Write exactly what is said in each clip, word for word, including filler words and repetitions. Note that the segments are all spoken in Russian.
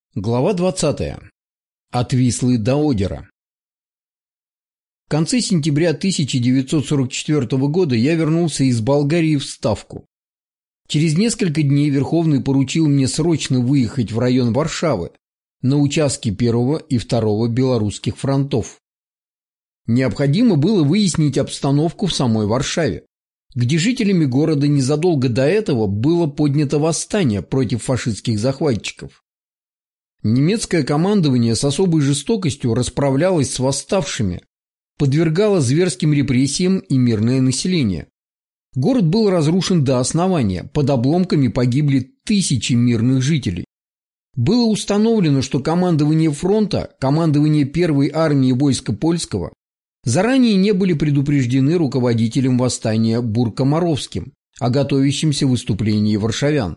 Глава двадцатая. От Вислы до Одера. В конце сентября тысяча девятьсот сорок четвёртого года я вернулся из Болгарии в Ставку. Через несколько дней Верховный поручил мне срочно выехать в район Варшавы на участке первого и второго белорусских фронтов. Необходимо было выяснить обстановку в самой Варшаве, где жителями города незадолго до этого было поднято восстание против фашистских захватчиков. Немецкое командование с особой жестокостью расправлялось с восставшими, подвергало зверским репрессиям и мирное население. Город был разрушен до основания, под обломками погибли тысячи мирных жителей. Было установлено, что командование фронта, командование первой армии войска польского, заранее не были предупреждены руководителем восстания Буркомаровским о готовящемся выступлении варшавян.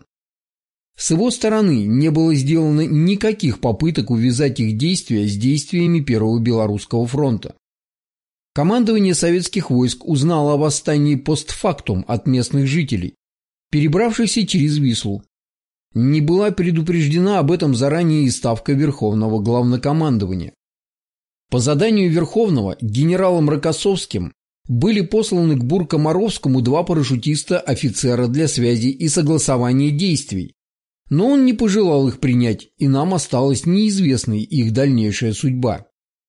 С его стороны не было сделано никаких попыток увязать их действия с действиями Первого Белорусского фронта. Командование советских войск узнало о восстании постфактум от местных жителей, перебравшихся через Вислу. Не была предупреждена об этом заранее и ставка Верховного Главнокомандования. По заданию Верховного генералом Рокоссовским были посланы к Буркомаровскому два парашютиста-офицера для связи и согласования действий, но он не пожелал их принять, и нам осталась неизвестной их дальнейшая судьба.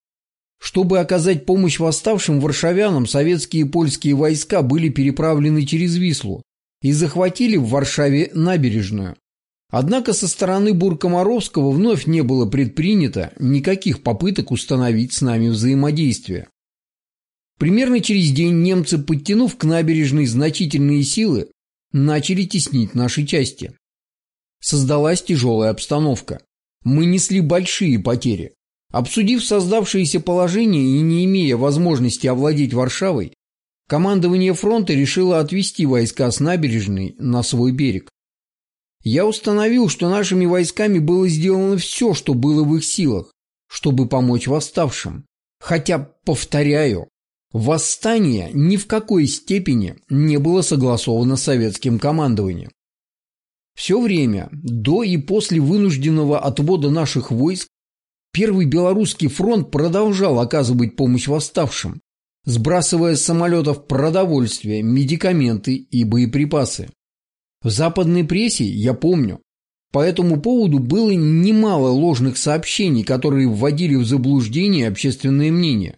Чтобы оказать помощь восставшим варшавянам, советские и польские войска были переправлены через Вислу и захватили в Варшаве набережную. Однако со стороны Буркомаровского вновь не было предпринято никаких попыток установить с нами взаимодействие. Примерно через день немцы, подтянув к набережной значительные силы, начали теснить наши части. Создалась тяжелая обстановка. Мы несли большие потери. Обсудив создавшееся положение и не имея возможности овладеть Варшавой, командование фронта решило отвести войска с набережной на свой берег. Я установил, что нашими войсками было сделано все, что было в их силах, чтобы помочь восставшим. Хотя, повторяю, восстание ни в какой степени не было согласовано с советским командованием. Все время, до и после вынужденного отвода наших войск, Первый Белорусский фронт продолжал оказывать помощь восставшим, сбрасывая с самолетов продовольствие, медикаменты и боеприпасы. В западной прессе, я помню, по этому поводу было немало ложных сообщений, которые вводили в заблуждение общественное мнение.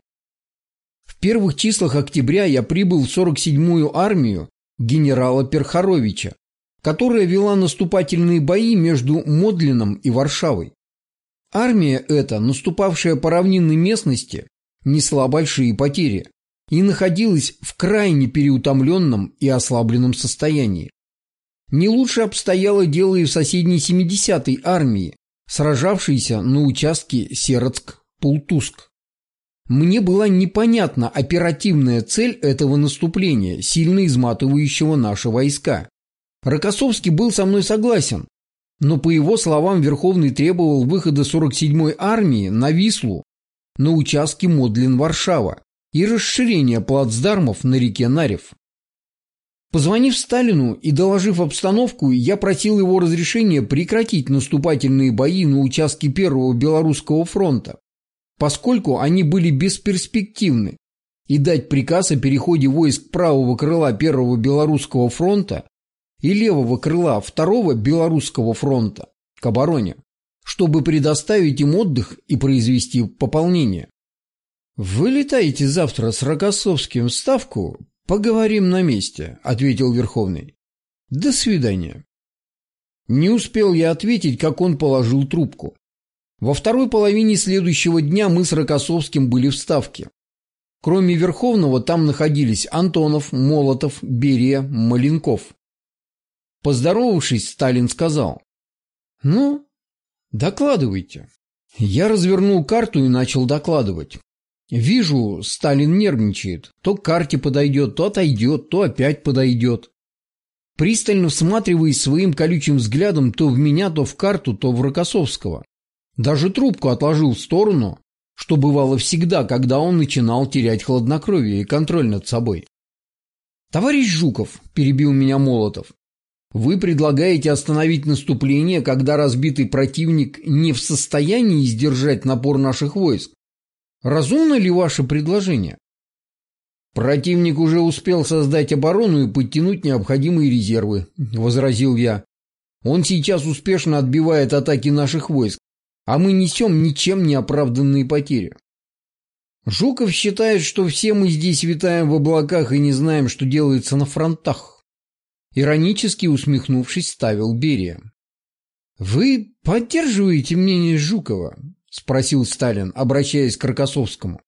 В первых числах октября я прибыл в сорок седьмую армию генерала Перхоровича, которая вела наступательные бои между Модлином и Варшавой. Армия эта, наступавшая по равнинной местности, несла большие потери и находилась в крайне переутомленном и ослабленном состоянии. Не лучше обстояло дело и в соседней семидесятой армии, сражавшейся на участке Сероцк-Пултуск. Мне была непонятна оперативная цель этого наступления, сильно изматывающего наши войска. Рокоссовский был со мной согласен, но, по его словам, Верховный требовал выхода сорок седьмой армии на Вислу на участке Модлин-Варшава и расширения плацдармов на реке Нарев. Позвонив Сталину и доложив обстановку, я просил его разрешения прекратить наступательные бои на участке Первого Белорусского фронта, поскольку они были бесперспективны, и дать приказ о переходе войск правого крыла Первого Белорусского фронта и левого крыла Второго Белорусского фронта к обороне, чтобы предоставить им отдых и произвести пополнение. «Вы летаете завтра с Рокоссовским в Ставку? Поговорим на месте», — ответил Верховный. «До свидания». Не успел я ответить, как он положил трубку. Во второй половине следующего дня мы с Рокоссовским были в Ставке. Кроме Верховного там находились Антонов, Молотов, Берия, Маленков. Поздоровавшись, Сталин сказал: «Ну, докладывайте». Я развернул карту и начал докладывать. Вижу, Сталин нервничает. То к карте подойдет, то отойдет, то опять подойдет. Пристально всматриваясь своим колючим взглядом то в меня, то в карту, то в Рокоссовского. Даже трубку отложил в сторону, что бывало всегда, когда он начинал терять хладнокровие и контроль над собой. «Товарищ Жуков», – перебил меня Молотов, Вы предлагаете остановить наступление, когда разбитый противник не в состоянии сдержать напор наших войск. Разумно ли ваше предложение? Противник уже успел создать оборону и подтянуть необходимые резервы, возразил я. Он сейчас успешно отбивает атаки наших войск, а мы несем ничем не оправданные потери. Жуков считает, что все мы здесь витаем в облаках и не знаем, что делается на фронтах. Иронически усмехнувшись, ставил Берия. «Вы поддерживаете мнение Жукова?» – спросил Сталин, обращаясь к Рокоссовскому.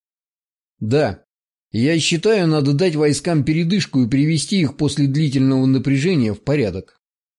«Да. Я считаю, надо дать войскам передышку и привести их после длительного напряжения в порядок».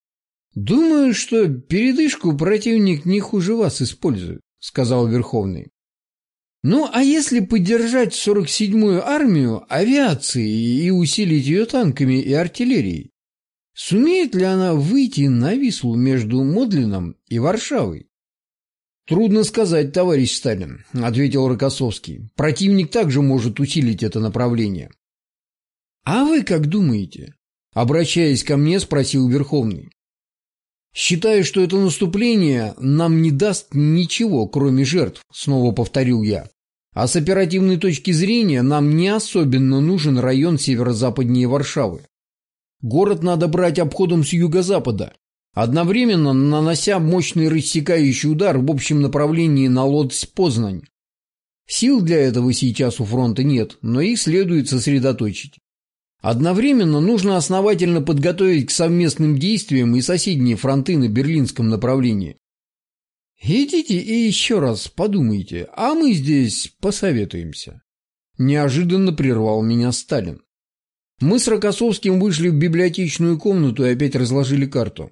«Думаю, что передышку противник не хуже вас использует», – сказал Верховный. «Ну, а если поддержать сорок седьмую армию авиацией и усилить ее танками и артиллерией, сумеет ли она выйти на Вислу между Модлином и Варшавой?» «Трудно сказать, товарищ Сталин», — ответил Рокоссовский. «Противник также может усилить это направление». «А вы как думаете?» — обращаясь ко мне, спросил Верховный. «Считаю, что это наступление нам не даст ничего, кроме жертв», — снова повторил я. «А с оперативной точки зрения нам не особенно нужен район северо-западнее Варшавы. Город надо брать обходом с юго-запада, одновременно нанося мощный рассекающий удар в общем направлении на Лодзь-Познань. Сил для этого сейчас у фронта нет, но их следует сосредоточить. Одновременно нужно основательно подготовить к совместным действиям и соседние фронты на Берлинском направлении. Идите и еще раз подумайте, а мы здесь посоветуемся». Неожиданно прервал меня Сталин. Мы с Рокоссовским вышли в библиотечную комнату и опять разложили карту.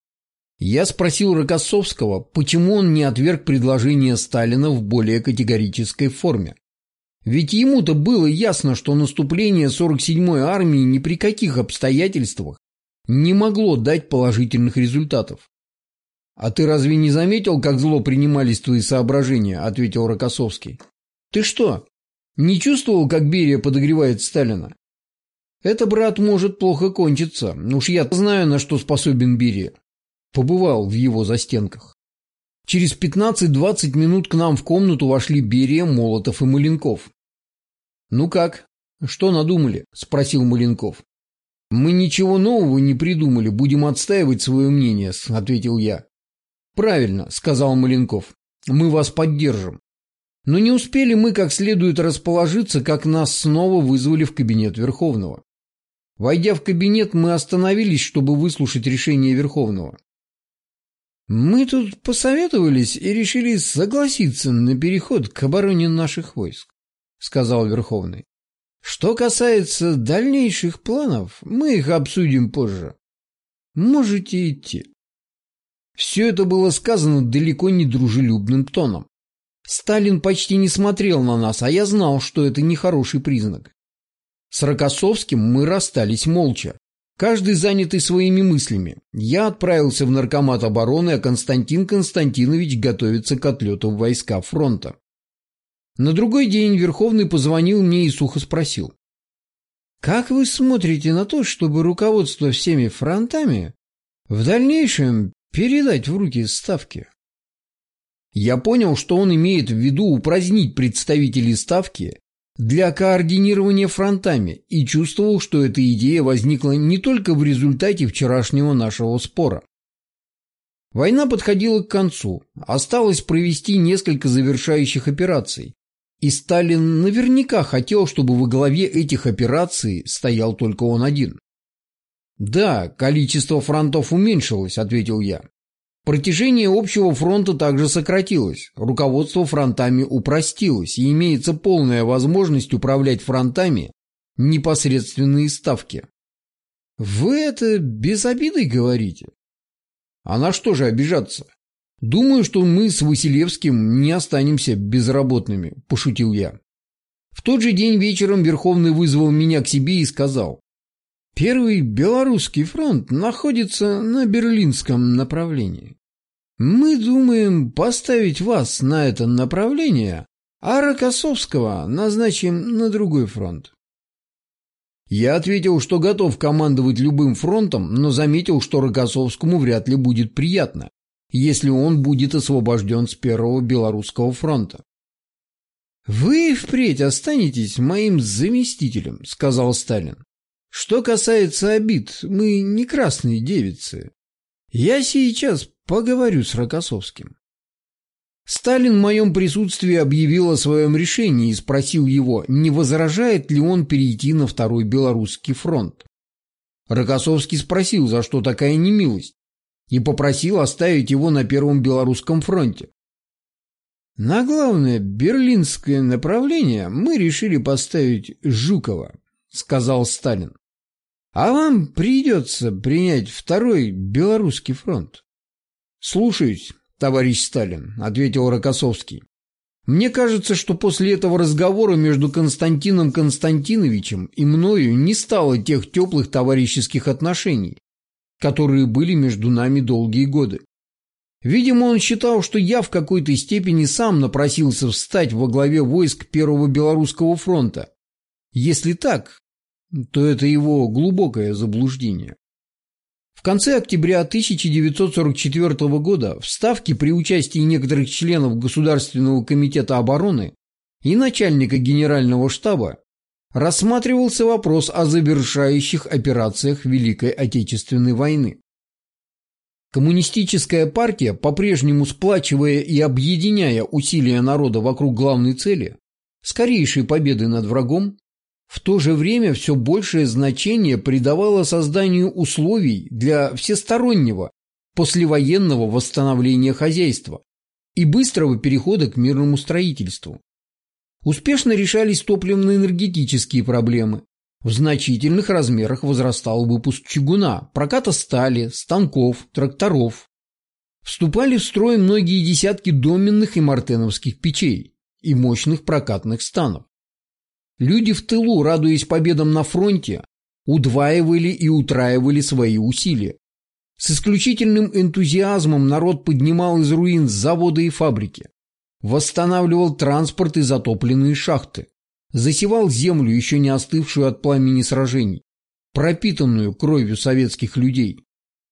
Я спросил Рокоссовского, почему он не отверг предложение Сталина в более категорической форме. Ведь ему-то было ясно, что наступление сорок седьмой армии ни при каких обстоятельствах не могло дать положительных результатов. «А ты разве не заметил, как зло принимались твои соображения?» – ответил Рокоссовский. «Ты что, не чувствовал, как Берия подогревает Сталина? Это, брат, может плохо кончиться. Уж я знаю, на что способен Берия. Побывал в его застенках». Через пятнадцать-двадцать минут к нам в комнату вошли Берия, Молотов и Маленков. «Ну как? Что надумали?» – спросил Маленков. «Мы ничего нового не придумали, будем отстаивать свое мнение», – ответил я. «Правильно», – сказал Маленков. «Мы вас поддержим». Но не успели мы как следует расположиться, как нас снова вызвали в кабинет Верховного. Войдя в кабинет, мы остановились, чтобы выслушать решение Верховного. «Мы тут посоветовались и решили согласиться на переход к обороне наших войск», — сказал Верховный. «Что касается дальнейших планов, мы их обсудим позже. Можете идти». Все это было сказано далеко не дружелюбным тоном. Сталин почти не смотрел на нас, а я знал, что это нехороший признак. С Рокоссовским мы расстались молча. Каждый занятый своими мыслями. Я отправился в Наркомат обороны, а Константин Константинович готовится к отлету в войска фронта. На другой день Верховный позвонил мне и сухо спросил: «Как вы смотрите на то, чтобы руководство всеми фронтами в дальнейшем передать в руки Ставки?» Я понял, что он имеет в виду упразднить представителей Ставки для координирования фронтами, и чувствовал, что эта идея возникла не только в результате вчерашнего нашего спора. Война подходила к концу, осталось провести несколько завершающих операций, и Сталин наверняка хотел, чтобы во главе этих операций стоял только он один. «Да, количество фронтов уменьшилось», — ответил я. «Протяжение общего фронта также сократилось, руководство фронтами упростилось, и имеется полная возможность управлять фронтами непосредственно из Ставки». «Вы это без обиды говорите?» «А на что же обижаться? Думаю, что мы с Василевским не останемся безработными», – пошутил я. В тот же день вечером Верховный вызвал меня к себе и сказал: «Первый Белорусский фронт находится на Берлинском направлении. Мы думаем поставить вас на это направление, а Рокоссовского назначим на другой фронт». Я ответил, что готов командовать любым фронтом, но заметил, что Рокоссовскому вряд ли будет приятно, если он будет освобожден с Первого Белорусского фронта. «Вы впредь останетесь моим заместителем», — сказал Сталин. «Что касается обид, мы не красные девицы. Я сейчас поговорю с Рокоссовским». Сталин в моем присутствии объявил о своем решении и спросил его, не возражает ли он перейти на Второй Белорусский фронт. Рокоссовский спросил, за что такая немилость, и попросил оставить его на Первом Белорусском фронте. «На главное берлинское направление мы решили поставить Жукова», — сказал Сталин. «А вам придется принять Второй Белорусский фронт». «Слушаюсь, товарищ Сталин», — ответил Рокоссовский. «Мне кажется, что после этого разговора между Константином Константиновичем и мною не стало тех теплых товарищеских отношений, которые были между нами долгие годы. Видимо, он считал, что я в какой-то степени сам напросился встать во главе войск Первого Белорусского фронта. Если так, то это его глубокое заблуждение». В конце октября тысяча девятьсот сорок четвёртого года в Ставке при участии некоторых членов Государственного комитета обороны и начальника Генерального штаба рассматривался вопрос о завершающих операциях Великой Отечественной войны. Коммунистическая партия, по-прежнему сплачивая и объединяя усилия народа вокруг главной цели – скорейшей победы над врагом, в то же время все большее значение придавало созданию условий для всестороннего послевоенного восстановления хозяйства и быстрого перехода к мирному строительству. Успешно решались топливно-энергетические проблемы. В значительных размерах возрастал выпуск чугуна, проката стали, станков, тракторов. Вступали в строй многие десятки доменных и мартеновских печей и мощных прокатных станов. Люди в тылу, радуясь победам на фронте, удваивали и утраивали свои усилия. С исключительным энтузиазмом народ поднимал из руин заводы и фабрики, восстанавливал транспорт и затопленные шахты, засевал землю, еще не остывшую от пламени сражений, пропитанную кровью советских людей.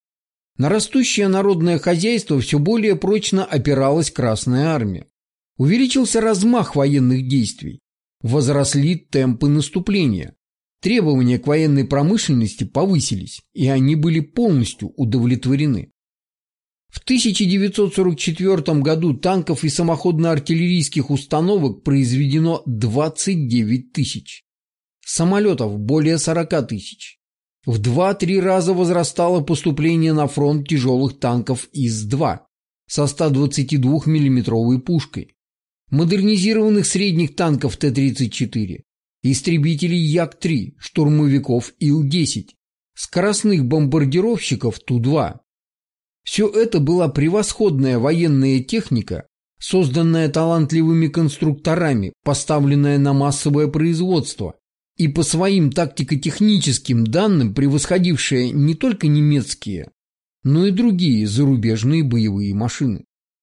На растущее народное хозяйство все более прочно опиралась Красная армия. Увеличился размах военных действий. Возросли темпы наступления, требования к военной промышленности повысились, и они были полностью удовлетворены. В тысяча девятьсот сорок четвёртом году танков и самоходно-артиллерийских установок произведено двадцать девять тысяч, самолетов более сорок тысяч. В два-три раза возрастало поступление на фронт тяжелых танков ИС-два со ста двадцатидвухмиллиметровой пушкой, модернизированных средних танков Т тридцать четыре, истребителей Як-три, штурмовиков Ил десять, скоростных бомбардировщиков Ту-два. Все это была превосходная военная техника, созданная талантливыми конструкторами, поставленная на массовое производство и по своим тактико-техническим данным превосходившая не только немецкие, но и другие зарубежные боевые машины.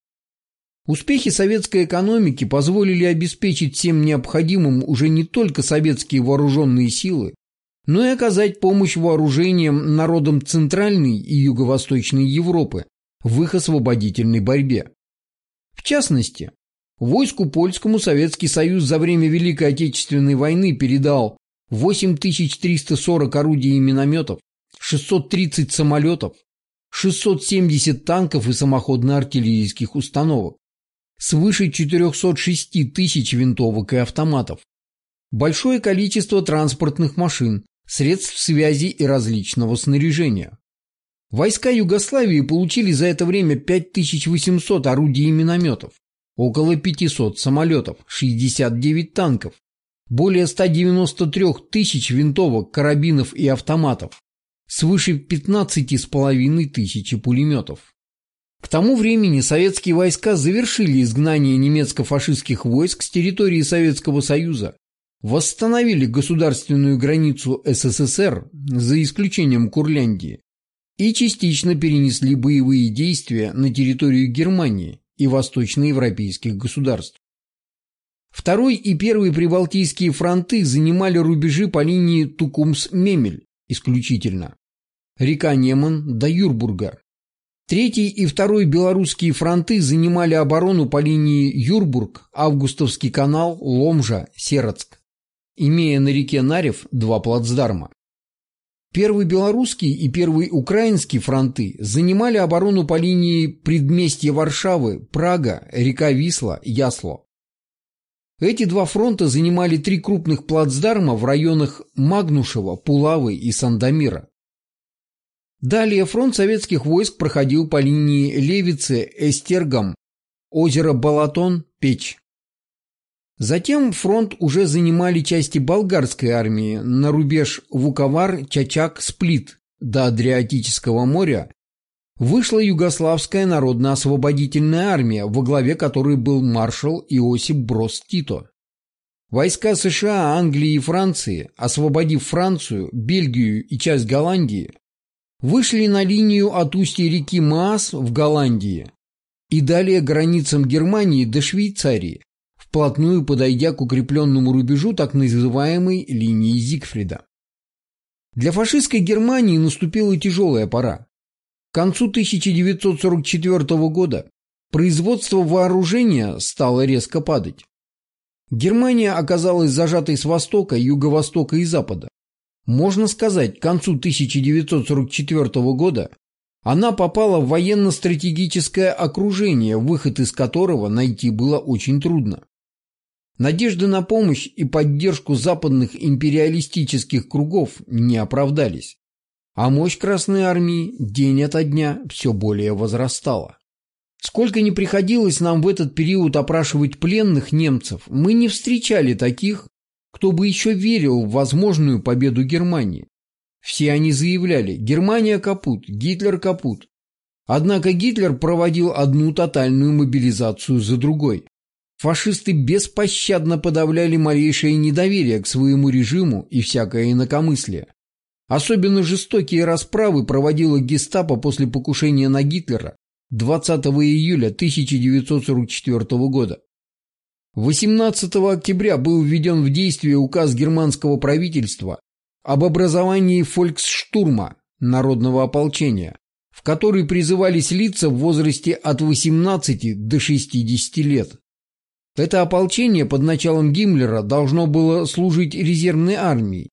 Успехи советской экономики позволили обеспечить всем необходимым уже не только советские вооруженные силы, но и оказать помощь вооружениям народам Центральной и Юго-Восточной Европы в их освободительной борьбе. В частности, войску польскому Советский Союз за время Великой Отечественной войны передал восемь тысяч триста сорок орудий и минометов, шестьсот тридцать самолетов, шестьсот семьдесят танков и самоходно-артиллерийских установок, свыше четырехсот шести тысяч винтовок и автоматов, большое количество транспортных машин, средств связи и различного снаряжения. Войска Югославии получили за это время пять тысяч восемьсот орудий и минометов, около пятисот самолетов, шестьдесят девять танков, более ста девяноста трёх тысяч винтовок, карабинов и автоматов, свыше пятнадцати с половиной тысячи пулеметов. К тому времени советские войска завершили изгнание немецко-фашистских войск с территории Советского Союза, восстановили государственную границу СССР, за исключением Курляндии, и частично перенесли боевые действия на территорию Германии и восточноевропейских государств. Второй и Первый Прибалтийские фронты занимали рубежи по линии Тукумс-Мемель исключительно, река Неман до Юрбурга. Третий и Второй Белорусские фронты занимали оборону по линии Юрбург, Августовский канал, Ломжа, Сероцк, имея на реке Нарев два плацдарма. Первый Белорусский и Первый Украинский фронты занимали оборону по линии предместья Варшавы, Прага, река Висла, Ясло. Эти два фронта занимали три крупных плацдарма в районах Магнушева, Пулавы и Сандомира. Далее фронт советских войск проходил по линии Левице, Эстергам, озеро Балатон, Печь. Затем фронт уже занимали части болгарской армии на рубеж Вуковар, Чачак, Сплит до Адриатического моря. Вышла Югославская народно-освободительная армия, во главе которой был маршал Иосип Броз Тито. Войска США, Англии и Франции, освободив Францию, Бельгию и часть Голландии, вышли на линию от устья реки Маас в Голландии и далее границам Германии до Швейцарии, вплотную подойдя к укрепленному рубежу так называемой линии Зигфрида. Для фашистской Германии наступила тяжелая пора. К концу тысяча девятьсот сорок четвёртого года производство вооружения стало резко падать. Германия оказалась зажатой с востока, юго-востока и запада. Можно сказать, к концу тысяча девятьсот сорок четвёртого года она попала в военно-стратегическое окружение, выход из которого найти было очень трудно. Надежды на помощь и поддержку западных империалистических кругов не оправдались, а мощь Красной Армии день ото дня все более возрастала. Сколько ни приходилось нам в этот период опрашивать пленных немцев, мы не встречали таких, кто бы еще верил в возможную победу Германии. Все они заявляли: Германия капут, Гитлер капут. Однако Гитлер проводил одну тотальную мобилизацию за другой. Фашисты беспощадно подавляли малейшее недоверие к своему режиму и всякое инакомыслие. Особенно жестокие расправы проводила гестапо после покушения на Гитлера двадцатого июля тысяча девятьсот сорок четвёртого года. восемнадцатого октября был введен в действие указ германского правительства об образовании фольксштурма, народного ополчения, в который призывались лица в возрасте от восемнадцати до шестидесяти лет. Это ополчение под началом Гиммлера должно было служить резервной армией.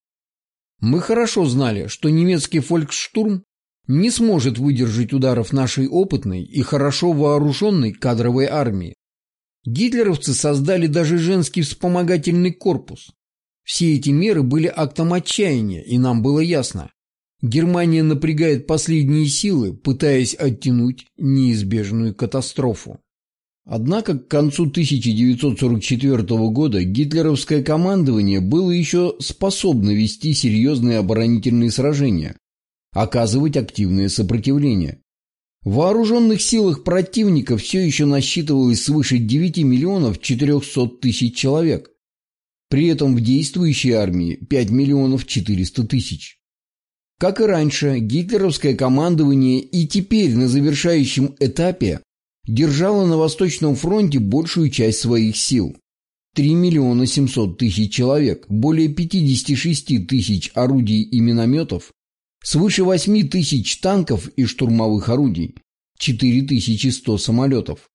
Мы хорошо знали, что немецкий фольксштурм не сможет выдержать ударов нашей опытной и хорошо вооруженной кадровой армии. Гитлеровцы создали даже женский вспомогательный корпус. Все эти меры были актом отчаяния, и нам было ясно: Германия напрягает последние силы, пытаясь оттянуть неизбежную катастрофу. Однако к концу тысяча девятьсот сорок четвёртого года гитлеровское командование было еще способно вести серьезные оборонительные сражения, оказывать активное сопротивление. В вооруженных силах противника все еще насчитывалось свыше девяти миллионов четырехсот тысяч человек. При этом в действующей армии пять миллионов четыреста тысяч. Как и раньше, гитлеровское командование и теперь на завершающем этапе держало на Восточном фронте большую часть своих сил – три миллиона семьсот тысяч человек, более пятидесяти шести тысяч орудий и минометов, свыше восьми тысяч танков и штурмовых орудий, четыре тысячи сто самолетов.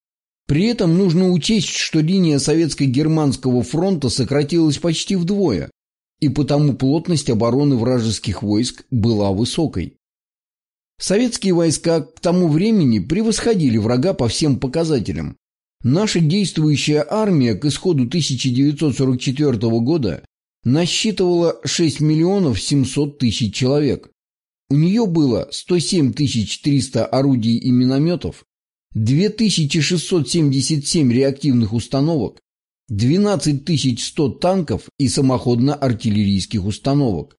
При этом нужно учесть, что линия Советско-Германского фронта сократилась почти вдвое, и потому плотность обороны вражеских войск была высокой. Советские войска к тому времени превосходили врага по всем показателям. Наша действующая армия к исходу тысяча девятьсот сорок четвёртого года насчитывала шесть миллионов семьсот тысяч человек. У нее было сто семь тысяч триста орудий и минометов, две тысячи шестьсот семьдесят семь реактивных установок, двенадцать тысяч сто танков и самоходно-артиллерийских установок,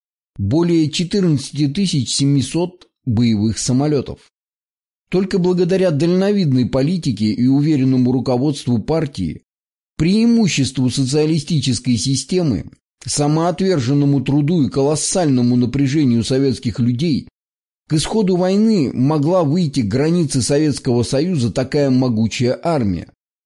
более четырнадцать тысяч семьсот боевых самолетов. Только благодаря дальновидной политике и уверенному руководству партии, преимуществу социалистической системы, самоотверженному труду и колоссальному напряжению советских людей, к исходу войны могла выйти к границе Советского Союза такая могучая армия.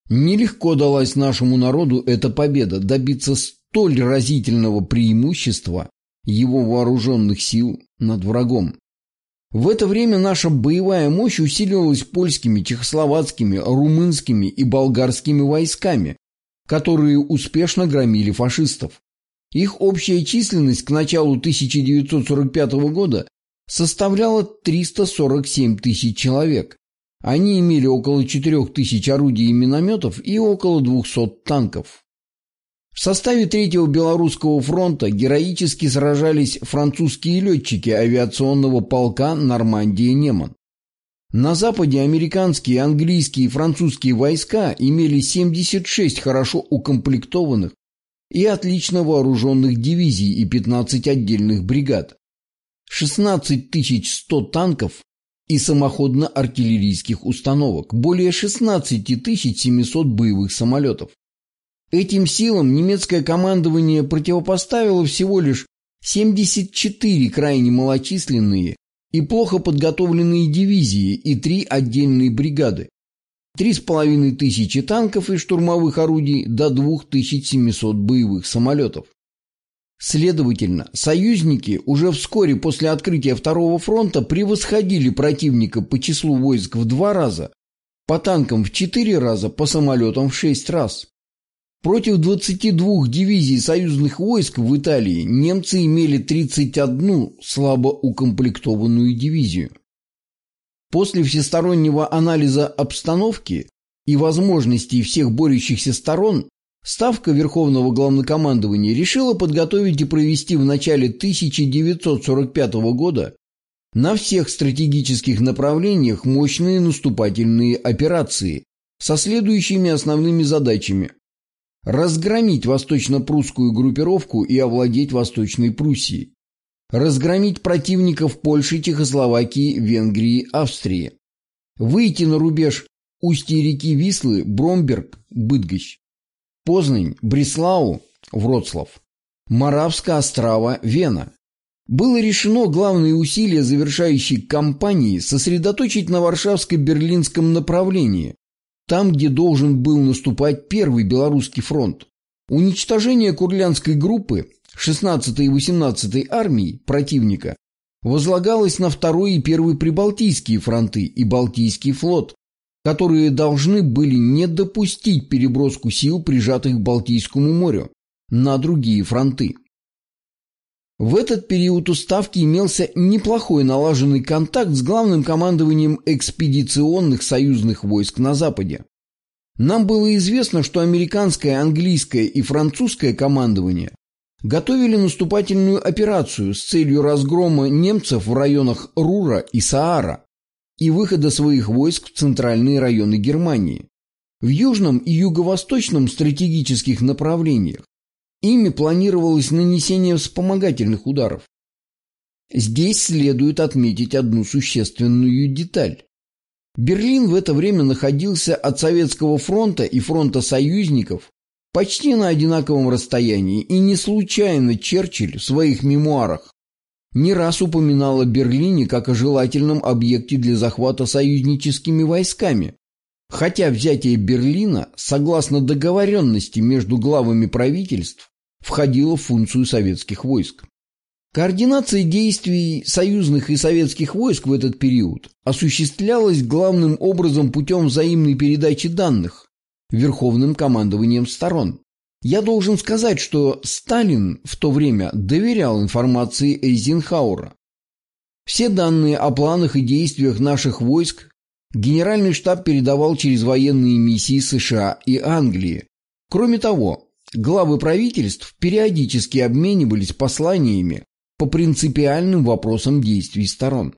Нелегко далась нашему народу эта победа, добиться столь разительного преимущества его вооруженных сил над врагом. В это время наша боевая мощь усиливалась польскими, чехословацкими, румынскими и болгарскими войсками, которые успешно громили фашистов. Их общая численность к началу тысяча девятьсот сорок пятого года составляла триста сорок семь тысяч человек. Они имели около четырёх тысяч орудий и минометов и около двухсот танков. В составе Третьего Белорусского фронта героически сражались французские летчики авиационного полка «Нормандия-Неман». На Западе американские, английские и французские войска имели семьдесят шесть хорошо укомплектованных и отлично вооруженных дивизий и пятнадцать отдельных бригад, шестнадцать тысяч сто танков и самоходно-артиллерийских установок, более шестнадцать тысяч семьсот боевых самолетов. Этим силам немецкое командование противопоставило всего лишь семьдесят четыре крайне малочисленные и плохо подготовленные дивизии и три отдельные бригады, три с половиной тысячи танков и штурмовых орудий до двух тысяч семисот боевых самолетов. Следовательно, союзники уже вскоре после открытия Второго фронта превосходили противника по числу войск в два раза, по танкам в четыре раза, по самолетам в шесть раз. Против двадцати двух дивизий союзных войск в Италии немцы имели тридцать одну слабо укомплектованную дивизию. После всестороннего анализа обстановки и возможностей всех борющихся сторон, Ставка Верховного Главнокомандования решила подготовить и провести в начале тысяча девятьсот сорок пятого года на всех стратегических направлениях мощные наступательные операции со следующими основными задачами: разгромить восточно-прусскую группировку и овладеть Восточной Пруссией, разгромить противников Польши, Чехословакии, Венгрии, Австрии, выйти на рубеж устья реки Вислы, Бромберг, Быдгощ, Познань, Бреслау, Вроцлав, Моравска, Острава, Вена. Было решено главные усилия завершающей кампании сосредоточить на Варшавско-Берлинском направлении, там, где должен был наступать Первый Белорусский фронт. Уничтожение Курляндской группы шестнадцатой и восемнадцатой армий противника возлагалось на Второй и Первый Прибалтийские фронты и Балтийский флот, которые должны были не допустить переброску сил, прижатых к Балтийскому морю, на другие фронты. В этот период у Ставки имелся неплохой налаженный контакт с главным командованием экспедиционных союзных войск на Западе. Нам было известно, что американское, английское и французское командование готовили наступательную операцию с целью разгрома немцев в районах Рура и Саара и выхода своих войск в центральные районы Германии. В южном и юго-восточном стратегических направлениях ими планировалось нанесение вспомогательных ударов. Здесь следует отметить одну существенную деталь. Берлин в это время находился от Советского фронта и фронта союзников почти на одинаковом расстоянии, и не случайно Черчилль в своих мемуарах не раз упоминал о Берлине как о желательном объекте для захвата союзническими войсками, хотя взятие Берлина, согласно договоренности между главами правительств, входило в функцию советских войск. Координация действий союзных и советских войск в этот период осуществлялась главным образом путем взаимной передачи данных Верховным командованием сторон. Я должен сказать, что Сталин в то время доверял информации Эйзенхауэра. Все данные о планах и действиях наших войск Генеральный штаб передавал через военные миссии США и Англии. Кроме того, главы правительств периодически обменивались посланиями по принципиальным вопросам действий сторон.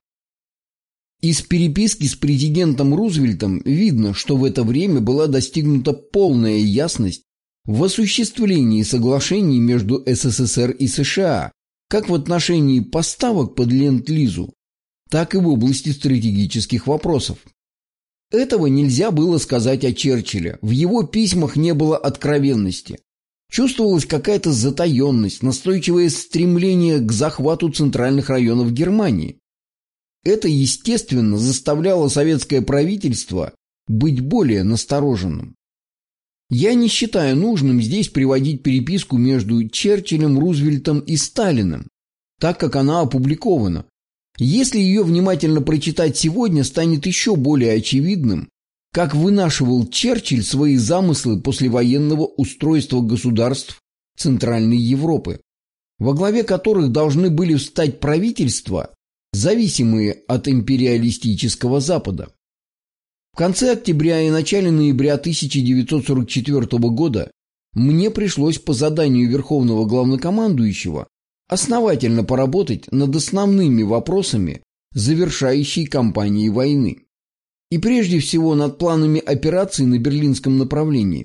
Из переписки с президентом Рузвельтом видно, что в это время была достигнута полная ясность в осуществлении соглашений между СССР и США, как в отношении поставок под Ленд-Лизу, так и в области стратегических вопросов. Этого нельзя было сказать о Черчилле. В его письмах не было откровенности. Чувствовалась какая-то затаенность, настойчивое стремление к захвату центральных районов Германии. Это, естественно, заставляло советское правительство быть более настороженным. Я не считаю нужным здесь приводить переписку между Черчиллем, Рузвельтом и Сталиным, так как она опубликована. Если ее внимательно прочитать сегодня, станет еще более очевидным, как вынашивал Черчилль свои замыслы послевоенного устройства государств Центральной Европы, во главе которых должны были встать правительства, зависимые от империалистического Запада. В конце октября и начале ноября тысяча девятьсот сорок четвёртого года мне пришлось по заданию Верховного Главнокомандующего основательно поработать над основными вопросами завершающей кампании войны. И прежде всего над планами операций на Берлинском направлении.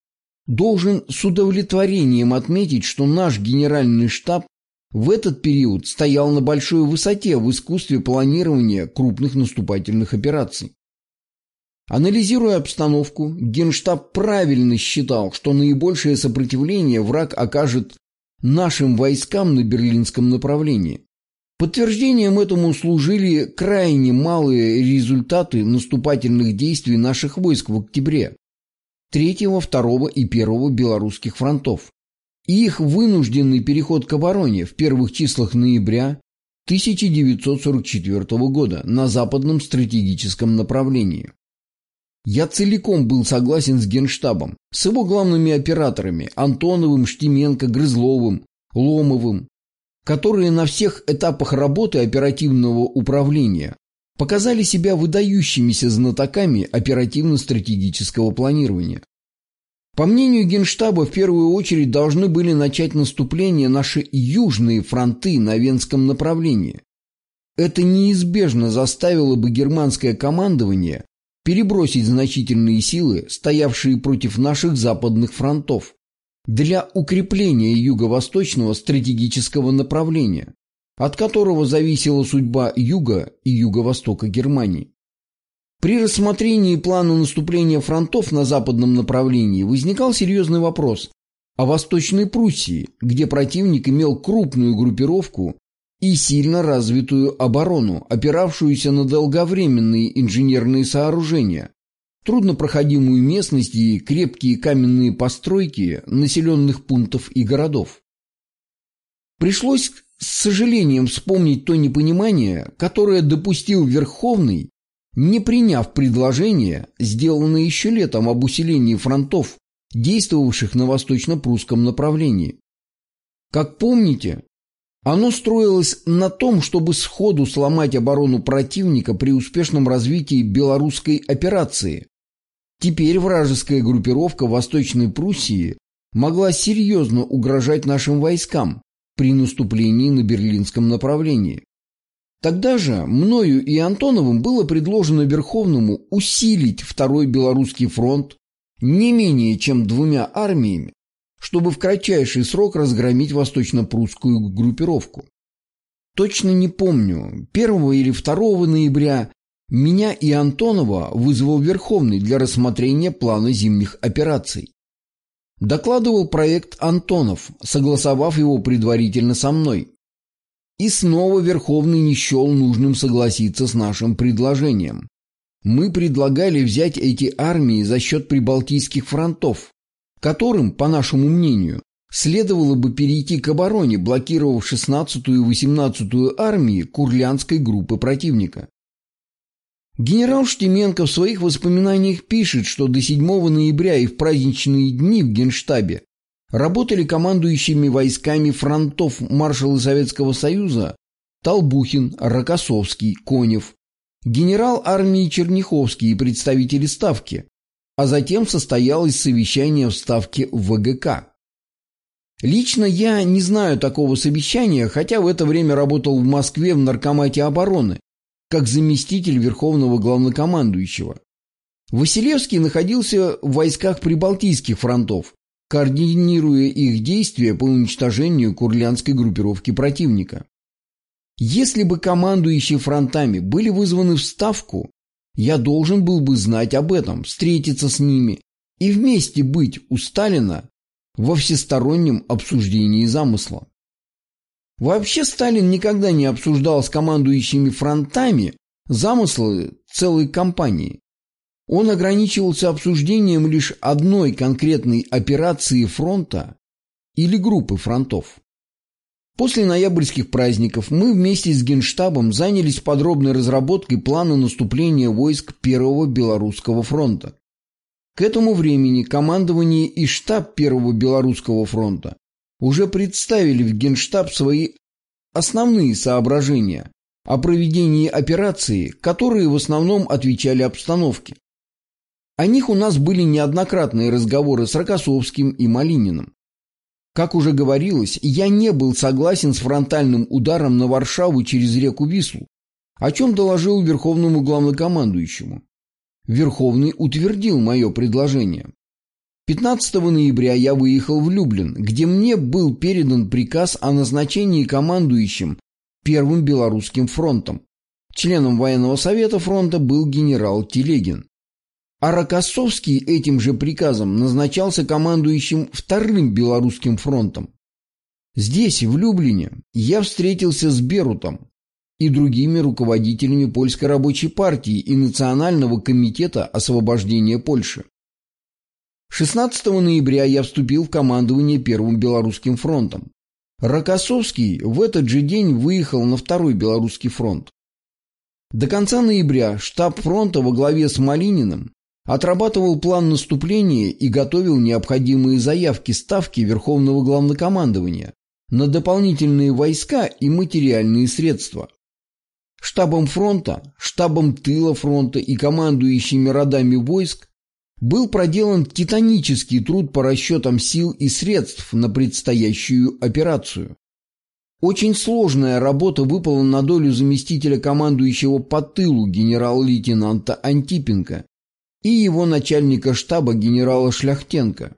Должен с удовлетворением отметить, что наш генеральный штаб в этот период стоял на большой высоте в искусстве планирования крупных наступательных операций. Анализируя обстановку, Генштаб правильно считал, что наибольшее сопротивление враг окажет нашим войскам на Берлинском направлении. Подтверждением этому служили крайне малые результаты наступательных действий наших войск в октябре, третьего, второго и первого белорусских фронтов, и их вынужденный переход к обороне в первых числах ноября тысяча девятьсот сорок четвёртого года на западном стратегическом направлении. Я целиком был согласен с Генштабом, с его главными операторами Антоновым, Штименко, Грызловым, Ломовым, которые на всех этапах работы оперативного управления показали себя выдающимися знатоками оперативно-стратегического планирования. По мнению Генштаба, в первую очередь должны были начать наступление наши южные фронты на Венском направлении. Это неизбежно заставило бы германское командование перебросить значительные силы, стоявшие против наших западных фронтов, для укрепления юго-восточного стратегического направления, от которого зависела судьба юга и юго-востока Германии. При рассмотрении плана наступления фронтов на западном направлении возникал серьезный вопрос о Восточной Пруссии, где противник имел крупную группировку и сильно развитую оборону, опиравшуюся на долговременные инженерные сооружения, труднопроходимую местность и крепкие каменные постройки населенных пунктов и городов. Пришлось с сожалением вспомнить то непонимание, которое допустил Верховный, не приняв предложение, сделанное еще летом об усилении фронтов, действовавших на восточно-прусском направлении. Как помните, оно строилось на том, чтобы сходу сломать оборону противника при успешном развитии белорусской операции. Теперь вражеская группировка Восточной Пруссии могла серьезно угрожать нашим войскам при наступлении на Берлинском направлении. Тогда же мною и Антоновым было предложено Верховному усилить Второй Белорусский фронт не менее чем двумя армиями, чтобы в кратчайший срок разгромить восточно-прусскую группировку. Точно не помню, первого или второго ноября меня и Антонова вызвал Верховный для рассмотрения плана зимних операций. Докладывал проект Антонов, согласовав его предварительно со мной. И снова Верховный не счел нужным согласиться с нашим предложением. Мы предлагали взять эти армии за счет прибалтийских фронтов, которым, по нашему мнению, следовало бы перейти к обороне, блокировав шестнадцатую и восемнадцатую армии Курляндской группы противника. Генерал Штименко в своих воспоминаниях пишет, что до седьмого ноября и в праздничные дни в Генштабе работали командующими войсками фронтов маршалы Советского Союза Толбухин, Рокоссовский, Конев, генерал армии Черняховский и представители Ставки, а затем состоялось совещание в Ставке ВГК. Лично я не знаю такого совещания, хотя в это время работал в Москве в Наркомате обороны, как заместитель Верховного Главнокомандующего. Василевский находился в войсках Прибалтийских фронтов, координируя их действия по уничтожению курляндской группировки противника. Если бы командующие фронтами были вызваны в Ставку, я должен был бы знать об этом, встретиться с ними и вместе быть у Сталина во всестороннем обсуждении замысла. Вообще Сталин никогда не обсуждал с командующими фронтами замыслы целой кампании. Он ограничивался обсуждением лишь одной конкретной операции фронта или группы фронтов. После ноябрьских праздников мы вместе с Генштабом занялись подробной разработкой плана наступления войск Первого Белорусского фронта. К этому времени командование и штаб Первого Белорусского фронта уже представили в Генштаб свои основные соображения о проведении операции, которые в основном отвечали обстановке. О них у нас были неоднократные разговоры с Рокоссовским и Малининым. Как уже говорилось, я не был согласен с фронтальным ударом на Варшаву через реку Вислу, о чем доложил Верховному главнокомандующему. Верховный утвердил мое предложение. пятнадцатого ноября я выехал в Люблин, где мне был передан приказ о назначении командующим Первым Белорусским фронтом. Членом военного совета фронта был генерал Телегин. А Рокоссовский этим же приказом назначался командующим Вторым Белорусским фронтом. Здесь, в Люблине, я встретился с Берутом и другими руководителями Польской рабочей партии и Национального комитета освобождения Польши. шестнадцатого ноября я вступил в командование Первым Белорусским фронтом. Рокоссовский в этот же день выехал на Второй Белорусский фронт. До конца ноября штаб фронта во главе с Малининым отрабатывал план наступления и готовил необходимые заявки ставки Верховного главнокомандования на дополнительные войска и материальные средства. Штабом фронта, штабом тыла фронта и командующими родами войск был проделан титанический труд по расчетам сил и средств на предстоящую операцию. Очень сложная работа выпала на долю заместителя командующего по тылу генерал-лейтенанта Антипенко и его начальника штаба генерала Шляхтенко.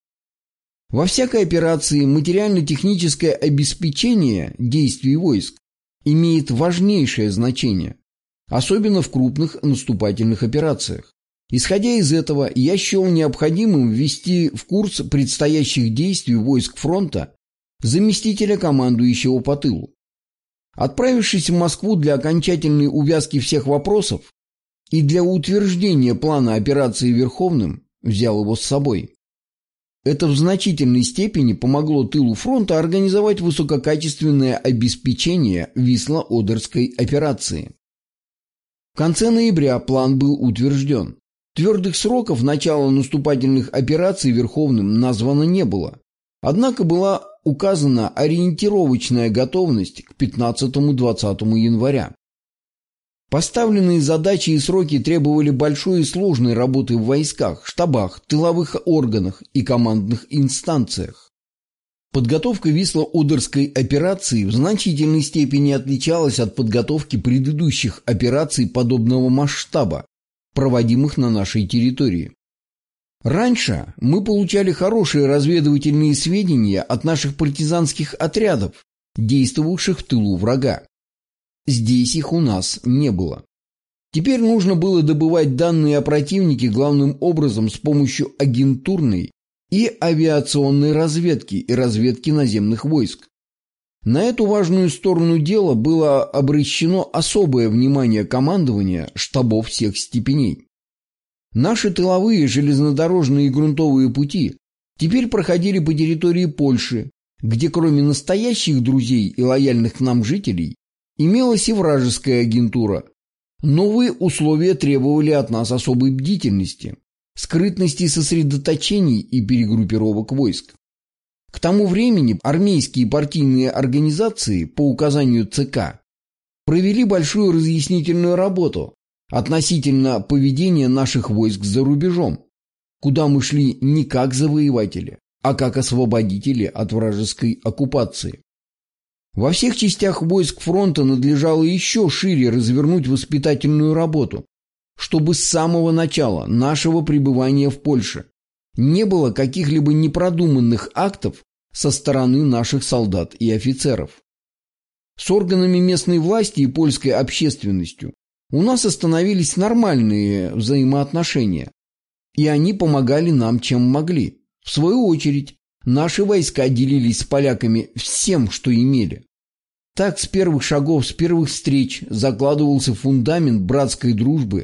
Во всякой операции материально-техническое обеспечение действий войск имеет важнейшее значение, особенно в крупных наступательных операциях. Исходя из этого, я счел необходимым ввести в курс предстоящих действий войск фронта заместителя командующего по тылу. Отправившись в Москву для окончательной увязки всех вопросов и для утверждения плана операции Верховным, взял его с собой. Это в значительной степени помогло тылу фронта организовать высококачественное обеспечение Висло-Одерской операции. В конце ноября план был утвержден. Твердых сроков начала наступательных операций Верховным названо не было. Однако была указана ориентировочная готовность к пятнадцатому-двадцатому января. Поставленные задачи и сроки требовали большой и сложной работы в войсках, штабах, тыловых органах и командных инстанциях. Подготовка Висло-Одерской операции в значительной степени отличалась от подготовки предыдущих операций подобного масштаба, проводимых на нашей территории. Раньше мы получали хорошие разведывательные сведения от наших партизанских отрядов, действовавших в тылу врага. Здесь их у нас не было. Теперь нужно было добывать данные о противнике главным образом с помощью агентурной и авиационной разведки и разведки наземных войск. На эту важную сторону дела было обращено особое внимание командования штабов всех степеней. Наши тыловые железнодорожные и грунтовые пути теперь проходили по территории Польши, где кроме настоящих друзей и лояльных к нам жителей имелась и вражеская агентура. Новые условия требовали от нас особой бдительности, скрытности сосредоточений и перегруппировок войск. К тому времени армейские партийные организации по указанию ЦК провели большую разъяснительную работу относительно поведения наших войск за рубежом, куда мы шли не как завоеватели, а как освободители от вражеской оккупации. Во всех частях войск фронта надлежало еще шире развернуть воспитательную работу, чтобы с самого начала нашего пребывания в Польше не было каких-либо непродуманных актов со стороны наших солдат и офицеров. С органами местной власти и польской общественностью у нас остановились нормальные взаимоотношения, и они помогали нам, чем могли. В свою очередь, наши войска делились с поляками всем, что имели. Так с первых шагов, с первых встреч закладывался фундамент братской дружбы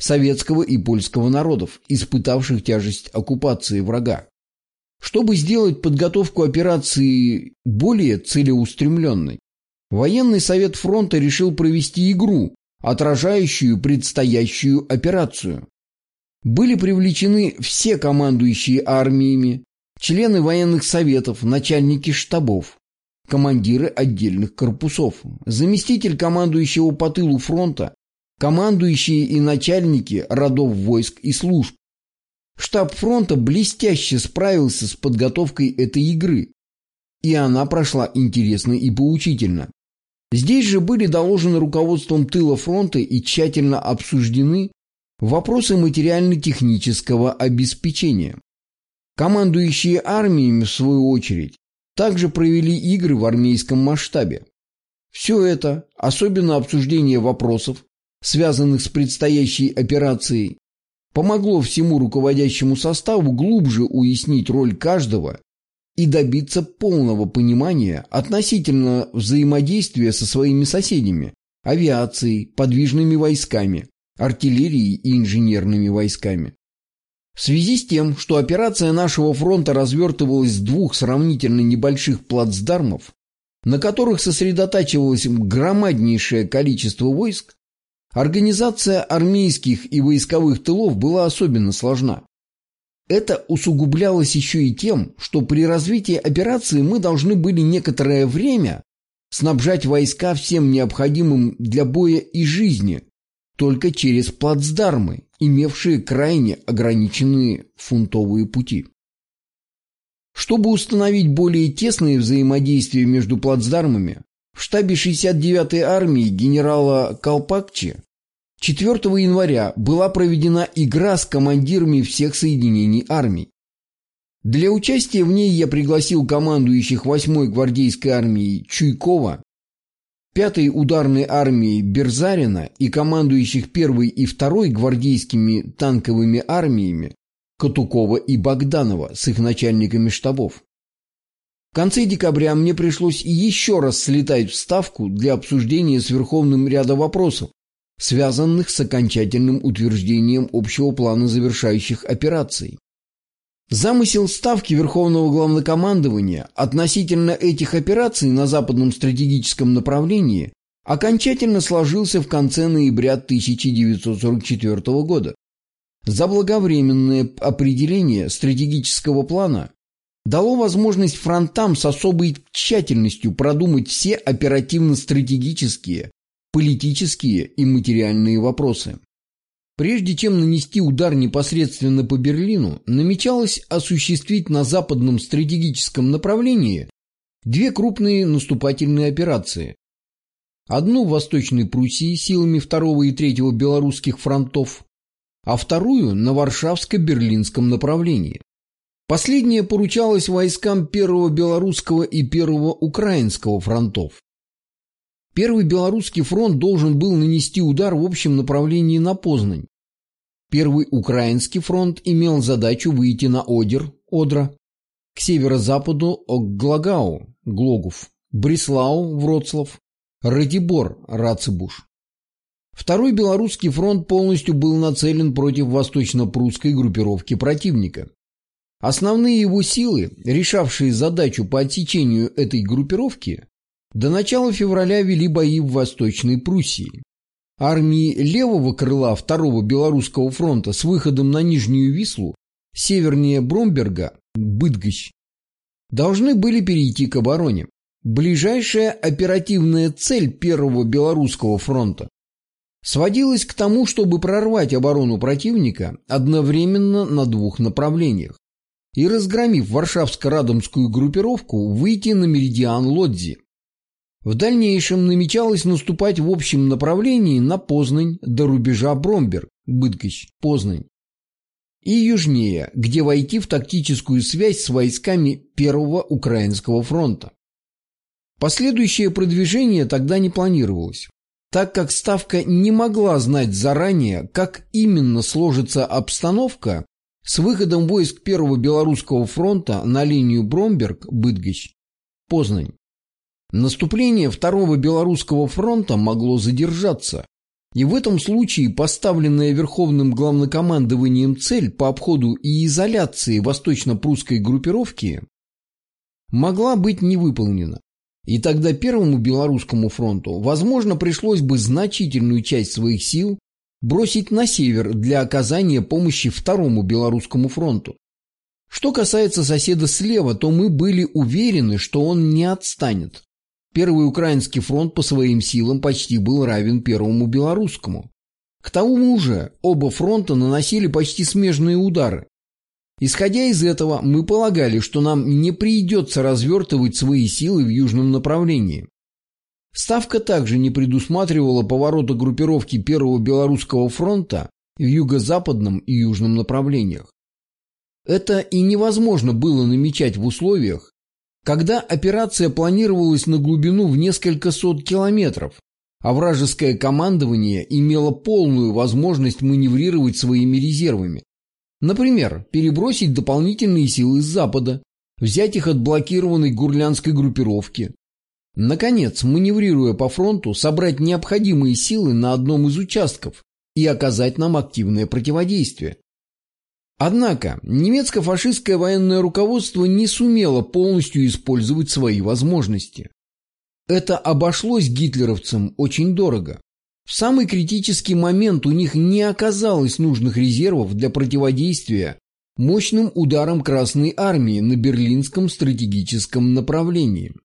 советского и польского народов, испытавших тяжесть оккупации врага. Чтобы сделать подготовку операции более целеустремленной, военный совет фронта решил провести игру, отражающую предстоящую операцию. Были привлечены все командующие армиями, члены военных советов, начальники штабов, командиры отдельных корпусов, заместитель командующего по тылу фронта, командующие и начальники родов войск и служб. Штаб фронта блестяще справился с подготовкой этой игры, и она прошла интересно и поучительно. Здесь же были доложены руководством тыла фронта и тщательно обсуждены вопросы материально-технического обеспечения. Командующие армиями, в свою очередь, также провели игры в армейском масштабе. Все это, особенно обсуждение вопросов, связанных с предстоящей операцией, помогло всему руководящему составу глубже уяснить роль каждого и добиться полного понимания относительно взаимодействия со своими соседями, авиацией, подвижными войсками, артиллерией и инженерными войсками. В связи с тем, что операция нашего фронта развертывалась с двух сравнительно небольших плацдармов, на которых сосредотачивалось громаднейшее количество войск, организация армейских и войсковых тылов была особенно сложна. Это усугублялось еще и тем, что при развитии операции мы должны были некоторое время снабжать войска всем необходимым для боя и жизни только через плацдармы, имевшие крайне ограниченные фунтовые пути. Чтобы установить более тесные взаимодействия между плацдармами, в штабе шестьдесят девятой армии генерала Колпакчи четвёртого января была проведена игра с командирами всех соединений армий. Для участия в ней я пригласил командующих восьмой гвардейской армией Чуйкова, пятой ударной армией Берзарина и командующих первой и второй гвардейскими танковыми армиями Катукова и Богданова с их начальниками штабов. В конце декабря мне пришлось еще раз слетать в Ставку для обсуждения с Верховным ряда вопросов, связанных с окончательным утверждением общего плана завершающих операций. Замысел Ставки Верховного Главнокомандования относительно этих операций на западном стратегическом направлении окончательно сложился в конце ноября тысяча девятьсот сорок четвёртого года. Заблаговременное определение стратегического плана дало возможность фронтам с особой тщательностью продумать все оперативно-стратегические, политические и материальные вопросы. Прежде чем нанести удар непосредственно по Берлину, намечалось осуществить на западном стратегическом направлении две крупные наступательные операции. Одну в Восточной Пруссии силами второго и третьего белорусских фронтов, а вторую на Варшавско-Берлинском направлении. Последняя поручалась войскам первого белорусского и первого украинского фронтов. Первый белорусский фронт должен был нанести удар в общем направлении на Познань. Первый украинский фронт имел задачу выйти на Одер, Одра, к северо-западу от Глагау, Глогов, Бреслау, Вроцлав, Ратибор, Рацебуш. Второй белорусский фронт полностью был нацелен против восточно-прусской группировки противника. Основные его силы, решавшие задачу по отсечению этой группировки, до начала февраля вели бои в Восточной Пруссии. Армии левого крыла Второго Белорусского фронта с выходом на Нижнюю Вислу, севернее Бромберга, Быдгощ, должны были перейти к обороне. Ближайшая оперативная цель Первого Белорусского фронта сводилась к тому, чтобы прорвать оборону противника одновременно на двух направлениях и, разгромив Варшавско-Радомскую группировку, выйти на меридиан Лодзи. В дальнейшем намечалось наступать в общем направлении на Познань до рубежа Бромберг, Быдгощ, Познань, и южнее, где войти в тактическую связь с войсками Первого Украинского фронта. Последующее продвижение тогда не планировалось, так как Ставка не могла знать заранее, как именно сложится обстановка с выходом войск Первого Белорусского фронта на линию Бромберг, Быдгощ, Познань. Наступление Второго Белорусского фронта могло задержаться, И в этом случае поставленная Верховным Главнокомандованием цель по обходу и изоляции восточно-прусской группировки могла быть не выполнена. И тогда Первому Белорусскому фронту, возможно, пришлось бы значительную часть своих сил бросить на север для оказания помощи Второму Белорусскому фронту. Что касается соседа слева, то мы были уверены, что он не отстанет. Первый Украинский фронт по своим силам почти был равен Первому Белорусскому. К тому же оба фронта наносили почти смежные удары. Исходя из этого, мы полагали, что нам не придется развертывать свои силы в южном направлении. Ставка также не предусматривала поворота группировки Первого Белорусского фронта в юго-западном и южном направлениях. Это и невозможно было намечать в условиях, когда операция планировалась на глубину в несколько сот километров, а вражеское командование имело полную возможность маневрировать своими резервами. Например, перебросить дополнительные силы с запада, взять их от блокированной гурлянской группировки. Наконец, маневрируя по фронту, собрать необходимые силы на одном из участков и оказать нам активное противодействие. Однако, немецко-фашистское военное руководство не сумело полностью использовать свои возможности. Это обошлось гитлеровцам очень дорого. В самый критический момент у них не оказалось нужных резервов для противодействия мощным ударам Красной Армии на Берлинском стратегическом направлении.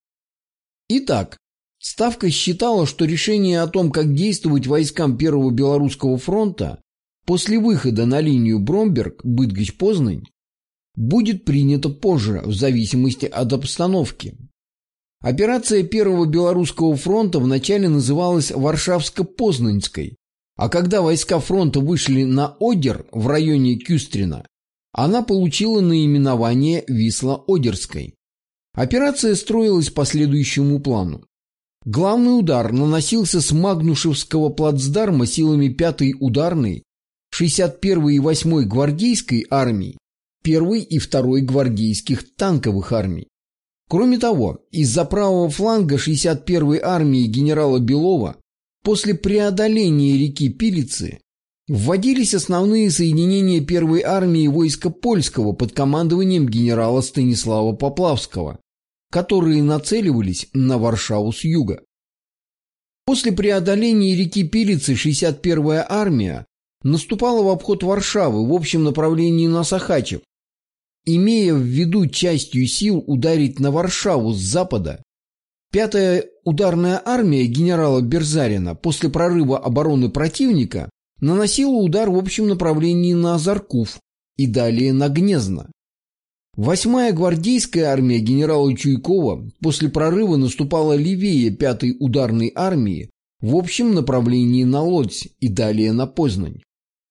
Итак, Ставка считала, что решение о том, как действовать войскам Первого Белорусского фронта после выхода на линию Бромберг-Быдгощ-Познань будет принято позже в зависимости от обстановки. Операция Первого Белорусского фронта вначале называлась Варшавско-Познанской, а когда войска фронта вышли на Одер в районе Кюстрина, она получила наименование Висло-Одерской. Операция строилась по следующему плану. Главный удар наносился с Магнушевского плацдарма силами пятой ударной, шестьдесят первой и восьмой гвардейской армий, первой и второй гвардейских танковых армий. Кроме того, из-за правого фланга шестьдесят первой армии генерала Белова после преодоления реки Пилицы вводились основные соединения первой армии войска польского под командованием генерала Станислава Поплавского, которые нацеливались на Варшаву с юга. После преодоления реки Пилицы шестьдесят первая армия наступала в обход Варшавы в общем направлении на Сахачев, имея в виду частью сил ударить на Варшаву с запада. Пятая ударная армия генерала Берзарина после прорыва обороны противника наносила удар в общем направлении на Озаркув и далее на Гнезно. Восьмая гвардейская армия генерала Чуйкова после прорыва наступала левее пятой ударной армии в общем направлении на Лодзь и далее на Познань.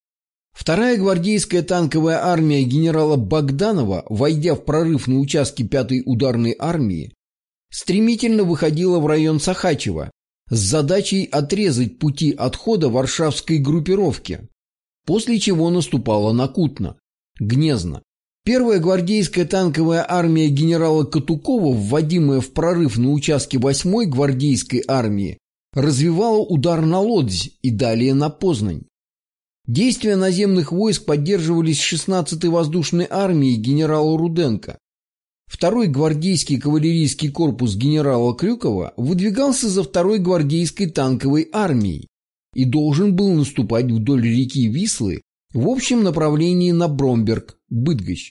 Вторая гвардейская танковая армия генерала Богданова, войдя в прорыв на участке пятой ударной армии, стремительно выходила в район Сахачева с задачей отрезать пути отхода варшавской группировки, после чего наступала на Кутно, Гнезно. Первая гвардейская танковая армия генерала Катукова, вводимая в прорыв на участке восьмой гвардейской армии, развивала удар на Лодзь и далее на Познань. Действия наземных войск поддерживались шестнадцатой воздушной армией генерала Руденко. Второй гвардейский кавалерийский корпус генерала Крюкова выдвигался за второй гвардейской танковой армией и должен был наступать вдоль реки Вислы в общем направлении на Бромберг, Быдгощ.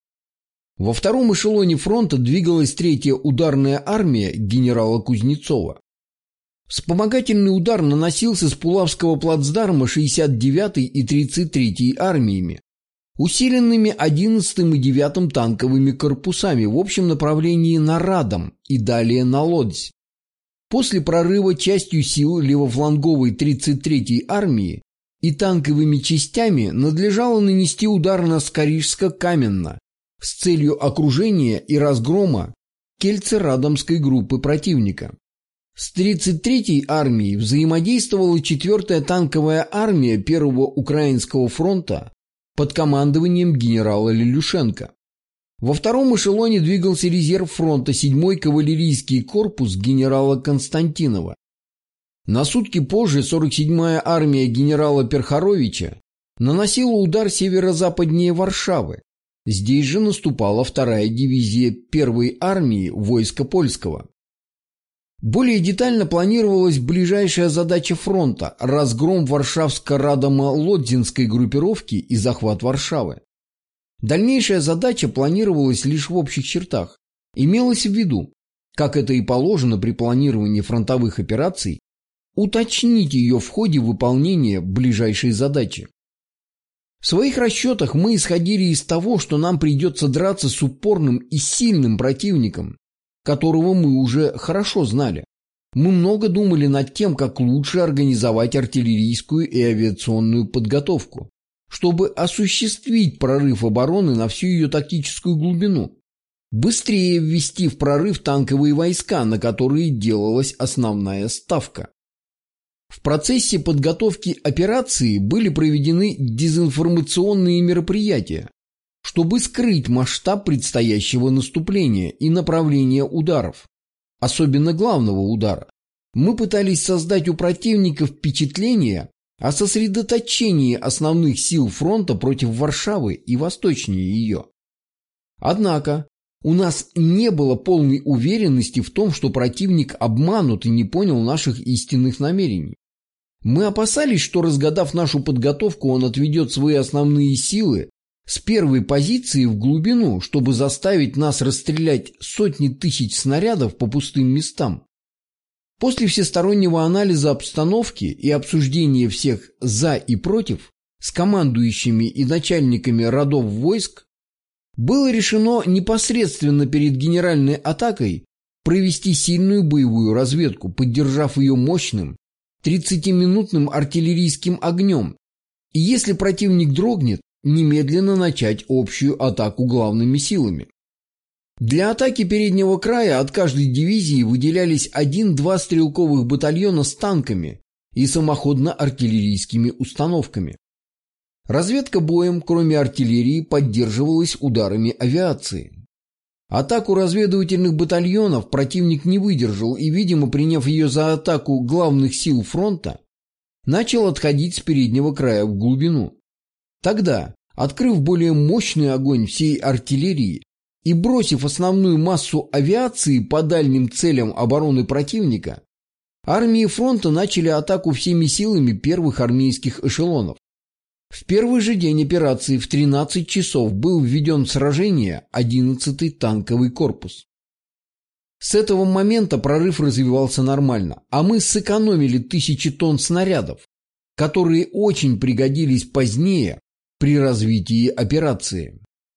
Во втором эшелоне фронта двигалась третья ударная армия генерала Кузнецова. Вспомогательный удар наносился с Пулавского плацдарма шестьдесят девятой и тридцать третьей армиями, усиленными одиннадцатым и девятым танковыми корпусами в общем направлении на Радом и далее на Лодзь. После прорыва частью сил левофланговой тридцать третьей армии и танковыми частями надлежало нанести удар на Скорижско-Каменно с целью окружения и разгрома Кельце-Радомской группы противника. С тридцать третьей армией взаимодействовала четвертая танковая армия Первого Украинского фронта под командованием генерала Лелюшенко. Во втором эшелоне двигался резерв фронта седьмой кавалерийский корпус генерала Константинова. На сутки позже сорок седьмая армия генерала Перхаровича наносила удар северо-западнее Варшавы. Здесь же наступала вторая дивизия первой армии войска польского. Более детально планировалась ближайшая задача фронта – разгром Варшавско-Радомо-Лодзинской группировки и захват Варшавы. Дальнейшая задача планировалась лишь в общих чертах. Имелось в виду, как это и положено при планировании фронтовых операций, уточнить ее в ходе выполнения ближайшей задачи. В своих расчетах мы исходили из того, что нам придется драться с упорным и сильным противником, которого мы уже хорошо знали. Мы много думали над тем, как лучше организовать артиллерийскую и авиационную подготовку, чтобы осуществить прорыв обороны на всю ее тактическую глубину, быстрее ввести в прорыв танковые войска, на которые делалась основная ставка. В процессе подготовки операции были проведены дезинформационные мероприятия, чтобы скрыть масштаб предстоящего наступления и направления ударов, особенно главного удара. Мы пытались создать у противника впечатление о сосредоточении основных сил фронта против Варшавы и восточнее ее. Однако у нас не было полной уверенности в том, что противник обманут и не понял наших истинных намерений. Мы опасались, что, разгадав нашу подготовку, он отведет свои основные силы с первой позиции в глубину, чтобы заставить нас расстрелять сотни тысяч снарядов по пустым местам. После всестороннего анализа обстановки и обсуждения всех «за» и «против» с командующими и начальниками родов войск, было решено непосредственно перед генеральной атакой провести сильную боевую разведку, поддержав ее мощным тридцатиминутным артиллерийским огнем, и если противник дрогнет, немедленно начать общую атаку главными силами. Для атаки переднего края от каждой дивизии выделялись один-два стрелковых батальона с танками и самоходно-артиллерийскими установками. Разведка боем, кроме артиллерии, поддерживалась ударами авиации. Атаку разведывательных батальонов противник не выдержал и, видимо, приняв ее за атаку главных сил фронта, начал отходить с переднего края в глубину. Тогда, открыв более мощный огонь всей артиллерии и бросив основную массу авиации по дальним целям обороны противника, армии фронта начали атаку всеми силами первых армейских эшелонов. В первый же день операции в тринадцать часов был введен в сражение одиннадцатый танковый корпус. С этого момента прорыв развивался нормально, а мы сэкономили тысячи тонн снарядов, которые очень пригодились позднее при развитии операции.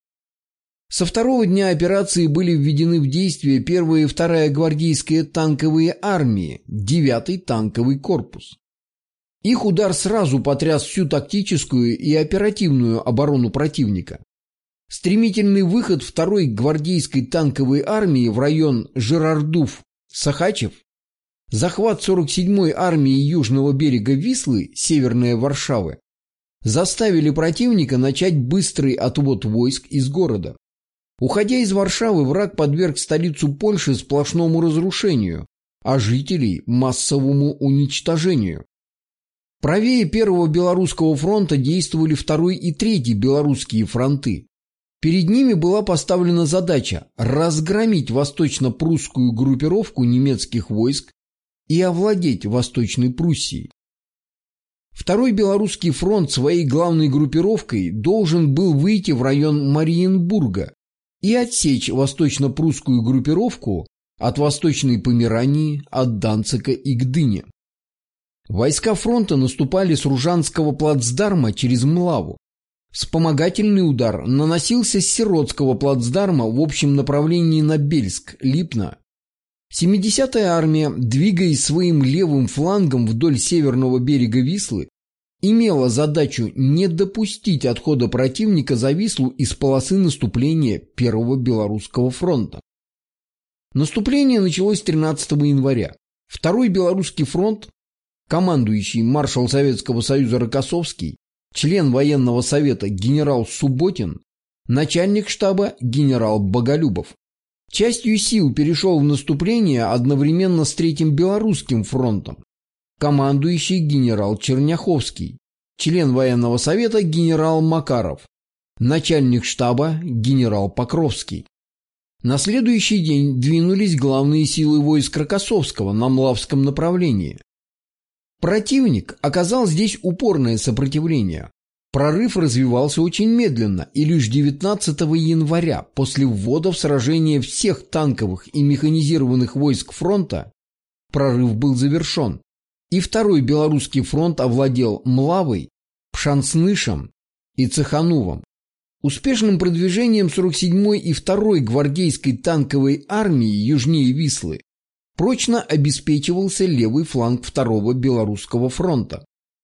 Со второго дня операции были введены в действие первая и вторая гвардейские танковые армии, девятый танковый корпус. Их удар сразу потряс всю тактическую и оперативную оборону противника. Стремительный выход второй гвардейской танковой армии в район Жирардув-Сахачев, захват сорок седьмой армии южного берега Вислы, северной Варшавы, заставили противника начать быстрый отвод войск из города. Уходя из Варшавы, враг подверг столицу Польши сплошному разрушению, а жителей – массовому уничтожению. Правее Первого Белорусского фронта действовали Второй и Третий Белорусские фронты. Перед ними была поставлена задача разгромить восточно-прусскую группировку немецких войск и овладеть Восточной Пруссией. Второй Белорусский фронт своей главной группировкой должен был выйти в район Мариенбурга и отсечь восточно-прусскую группировку от Восточной Померании, от Данцига и Гдыни. Войска фронта наступали с Ружанского плацдарма через Млаву. Вспомогательный удар наносился с Сиротского плацдарма в общем направлении на Бельск, Липно. семидесятая армия, двигаясь своим левым флангом вдоль северного берега Вислы, имела задачу не допустить отхода противника за Вислу из полосы наступления Первого Белорусского фронта. Наступление началось тринадцатого января. Второй Белорусский фронт, командующий маршал Советского Союза Рокоссовский, член военного совета генерал Субботин, начальник штаба генерал Боголюбов. Частью сил перешел в наступление одновременно с Третьим Белорусским фронтом. командующий генерал Черняховский, член военного совета генерал Макаров, начальник штаба генерал Покровский. На следующий день двинулись главные силы войск Рокоссовского на Млавском направлении. Противник оказал здесь упорное сопротивление. Прорыв развивался очень медленно, и лишь девятнадцатого января, после ввода в сражение всех танковых и механизированных войск фронта, прорыв был завершен, и Второй Белорусский фронт овладел Млавой, Пшанснышем и Цеханувом. Успешным продвижением сорок седьмой и второй гвардейской танковой армии южнее Вислы прочно обеспечивался левый фланг Второго Белорусского фронта.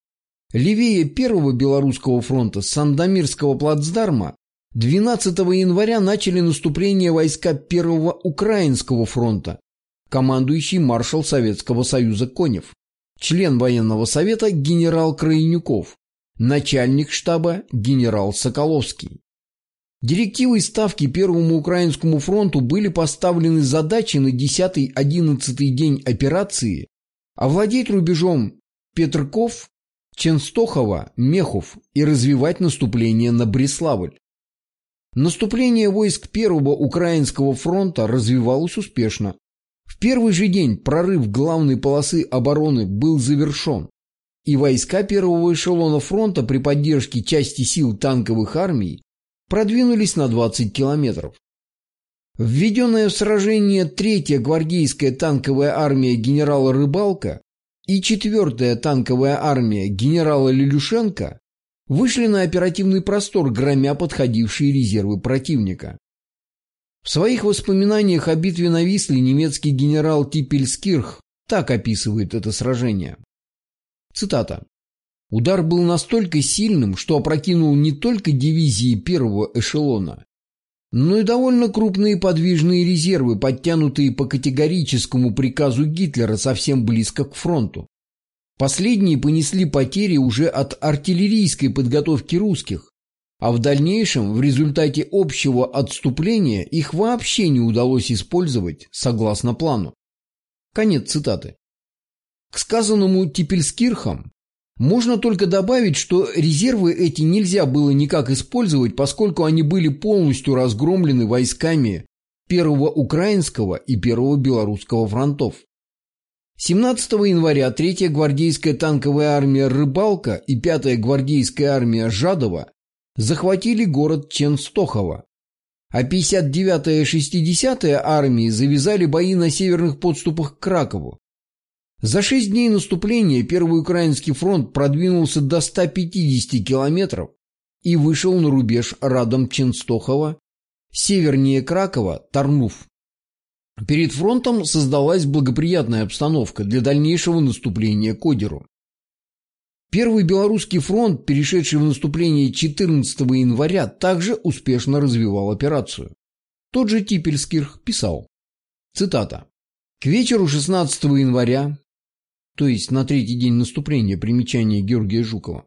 Левее Первого Белорусского фронта с Сандомирского плацдарма двенадцатого января начали наступление войска Первого Украинского фронта, командующий маршал Советского Союза Конев, член военного совета генерал Крайнюков, начальник штаба генерал Соколовский. Директивой Ставки Первому Украинскому фронту были поставлены задачи на десятый-одиннадцатый день операции овладеть рубежом Петрков, Ченстохова, Мехов и развивать наступление на Бреславль. Наступление войск Первого Украинского фронта развивалось успешно. В первый же день прорыв главной полосы обороны был завершен, и войска первого эшелона фронта при поддержке части сил танковых армий продвинулись на двадцать километров. Введенная в сражение третья гвардейская танковая армия генерала Рыбалка и четвертая танковая армия генерала Лелюшенко вышли на оперативный простор, громя подходившие резервы противника. В своих воспоминаниях о битве на Висле немецкий генерал Типельскирх так описывает это сражение. Цитата. «Удар был настолько сильным, что опрокинул не только дивизии первого эшелона, но и довольно крупные подвижные резервы, подтянутые по категорическому приказу Гитлера совсем близко к фронту. Последние понесли потери уже от артиллерийской подготовки русских, а в дальнейшем, в результате общего отступления, их вообще не удалось использовать согласно плану». Конец цитаты. К сказанному Типельскирхом можно только добавить, что резервы эти нельзя было никак использовать, поскольку они были полностью разгромлены войсками Первого Украинского и Первого Белорусского фронтов. семнадцатого января третья гвардейская танковая армия Рыбалка и пятая гвардейская армия Жадова захватили город Ченстохова, а пятьдесят девятая и шестидесятая армии завязали бои на северных подступах к Кракову. За шесть дней наступления Первый Украинский фронт продвинулся до ста пятидесяти километров и вышел на рубеж радом Ченстохова, севернее Кракова, Тарнув. Перед фронтом создалась благоприятная обстановка для дальнейшего наступления к Одеру. Первый Белорусский фронт, перешедший в наступление четырнадцатого января, также успешно развивал операцию. Тот же Типельскирх писал, цитата, «К вечеру шестнадцатого января, то есть на третий день наступления, примечание Георгия Жукова,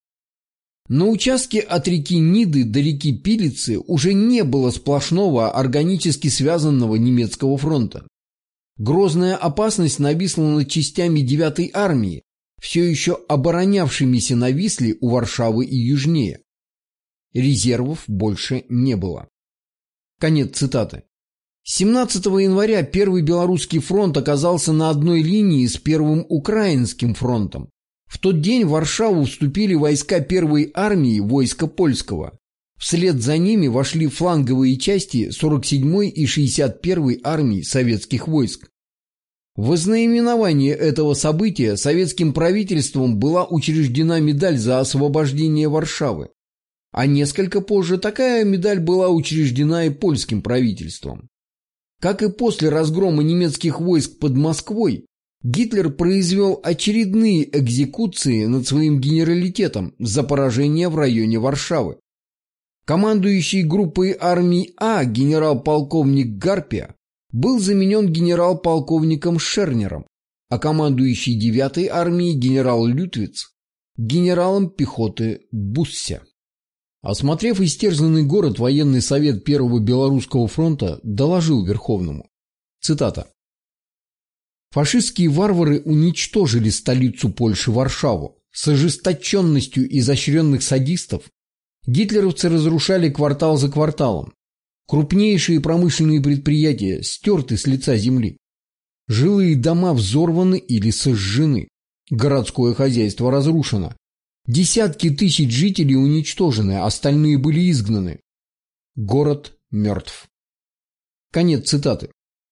на участке от реки Ниды до реки Пилицы уже не было сплошного органически связанного немецкого фронта. Грозная опасность нависла над частями девятой армии, все еще оборонявшимися на Висле у Варшавы и южнее. Резервов больше не было». Конец цитаты. семнадцатого января Первый Белорусский фронт оказался на одной линии с Первым Украинским фронтом. В тот день в Варшаву вступили войска Первой армии войска польского. Вслед за ними вошли фланговые части сорок седьмой и шестьдесят первой армий советских войск. В ознаменование этого события советским правительством была учреждена медаль за освобождение Варшавы, а несколько позже такая медаль была учреждена и польским правительством. Как и после разгрома немецких войск под Москвой, Гитлер произвел очередные экзекуции над своим генералитетом за поражение в районе Варшавы. Командующий группой армий А генерал-полковник Гарпия был заменен генерал-полковником Шернером, а командующий девятой армией генерал Лютвиц генералом пехоты Буссе. Осмотрев истерзанный город, военный совет Первого Белорусского фронта доложил Верховному. Цитата. Фашистские варвары уничтожили столицу Польши Варшаву. С ожесточенностью изощренных садистов гитлеровцы разрушали квартал за кварталом. Крупнейшие промышленные предприятия стерты с лица земли. Жилые дома взорваны или сожжены. Городское хозяйство разрушено. Десятки тысяч жителей уничтожены, остальные были изгнаны. Город мертв. Конец цитаты.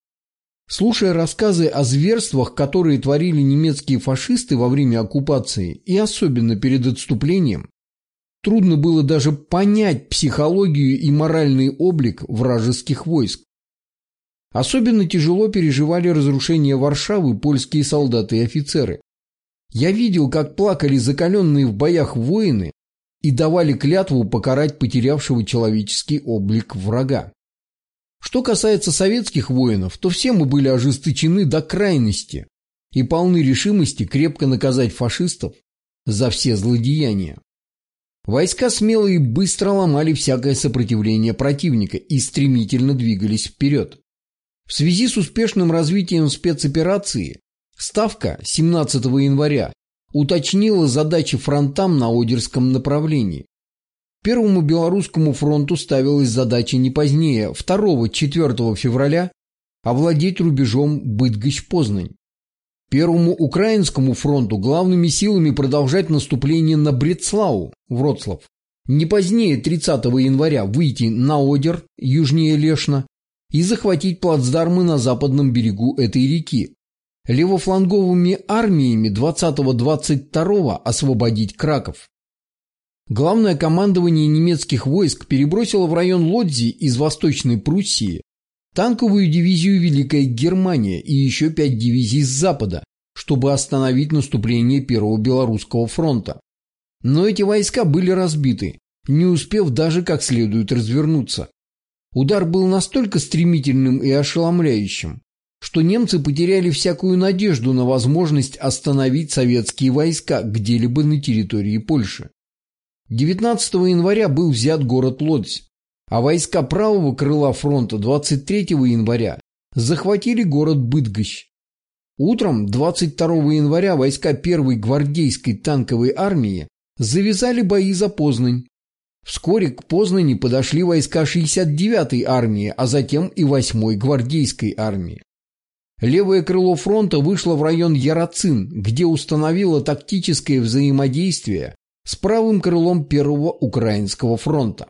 Слушая рассказы о зверствах, которые творили немецкие фашисты во время оккупации и особенно перед отступлением, трудно было даже понять психологию и моральный облик вражеских войск. Особенно тяжело переживали разрушение Варшавы польские солдаты и офицеры. Я видел, как плакали закаленные в боях воины и давали клятву покарать потерявшего человеческий облик врага. Что касается советских воинов, то все мы были ожесточены до крайности и полны решимости крепко наказать фашистов за все злодеяния. Войска смело и быстро ломали всякое сопротивление противника и стремительно двигались вперед. В связи с успешным развитием спецоперации Ставка семнадцатого января уточнила задачи фронтам на Одерском направлении. Первому Белорусскому фронту ставилась задача не позднее второго-четвёртого февраля овладеть рубежом Быдгощ-Познань. Первому Украинскому фронту главными силами продолжать наступление на Бреслау, Вроцлав. Не позднее тридцатого января выйти на Одер, южнее Лешна, и захватить плацдармы на западном берегу этой реки. Левофланговыми армиями двадцатого-двадцать второго освободить Краков. Главное командование немецких войск перебросило в район Лодзи из Восточной Пруссии танковую дивизию Великая Германия и еще пять дивизий с запада, чтобы остановить наступление Первого Белорусского фронта. Но эти войска были разбиты, не успев даже как следует развернуться. Удар был настолько стремительным и ошеломляющим, что немцы потеряли всякую надежду на возможность остановить советские войска где-либо на территории Польши. девятнадцатого января был взят город Лодзь, а войска правого крыла фронта двадцать третьего января захватили город Быдгощ. Утром двадцать второго января войска первой гвардейской танковой армии завязали бои за Познань. Вскоре к Познани подошли войска шестьдесят девятой армии, а затем и восьмой гвардейской армии. Левое крыло фронта вышло в район Яроцин, где установило тактическое взаимодействие с правым крылом Первого Украинского фронта.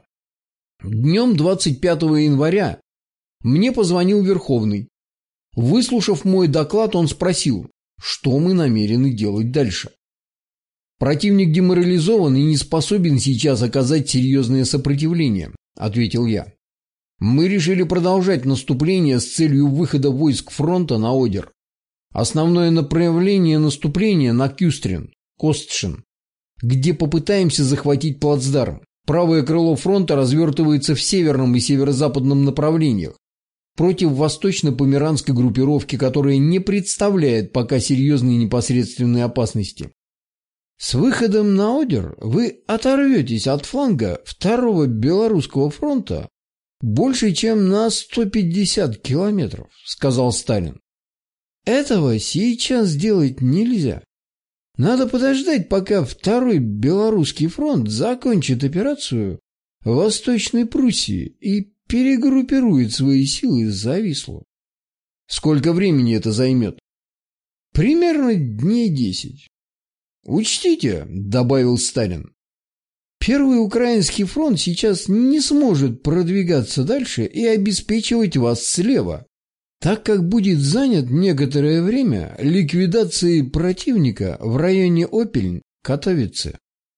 Днем двадцать пятого января мне позвонил Верховный. Выслушав мой доклад, он спросил, что мы намерены делать дальше. «Противник деморализован и не способен сейчас оказать серьезное сопротивление», — ответил я. «Мы решили продолжать наступление с целью выхода войск фронта на Одер. Основное направление наступления на Кюстрин, Костшин, где попытаемся захватить плацдарм. Правое крыло фронта развертывается в северном и северо-западном направлениях против восточно-померанской группировки, которая не представляет пока серьезной непосредственной опасности. С выходом на Одер вы оторветесь от фланга второго Белорусского фронта больше, чем на сто пятьдесят километров, сказал Сталин. Этого сейчас сделать нельзя. Надо подождать, пока второй Белорусский фронт закончит операцию в Восточной Пруссии и перегруппирует свои силы за Вислу. Сколько времени это займет? Примерно дней десять. Учтите, добавил Сталин, Первый Украинский фронт сейчас не сможет продвигаться дальше и обеспечивать вас слева, так как будет занят некоторое время ликвидацией противника в районе Опельн-Катовице.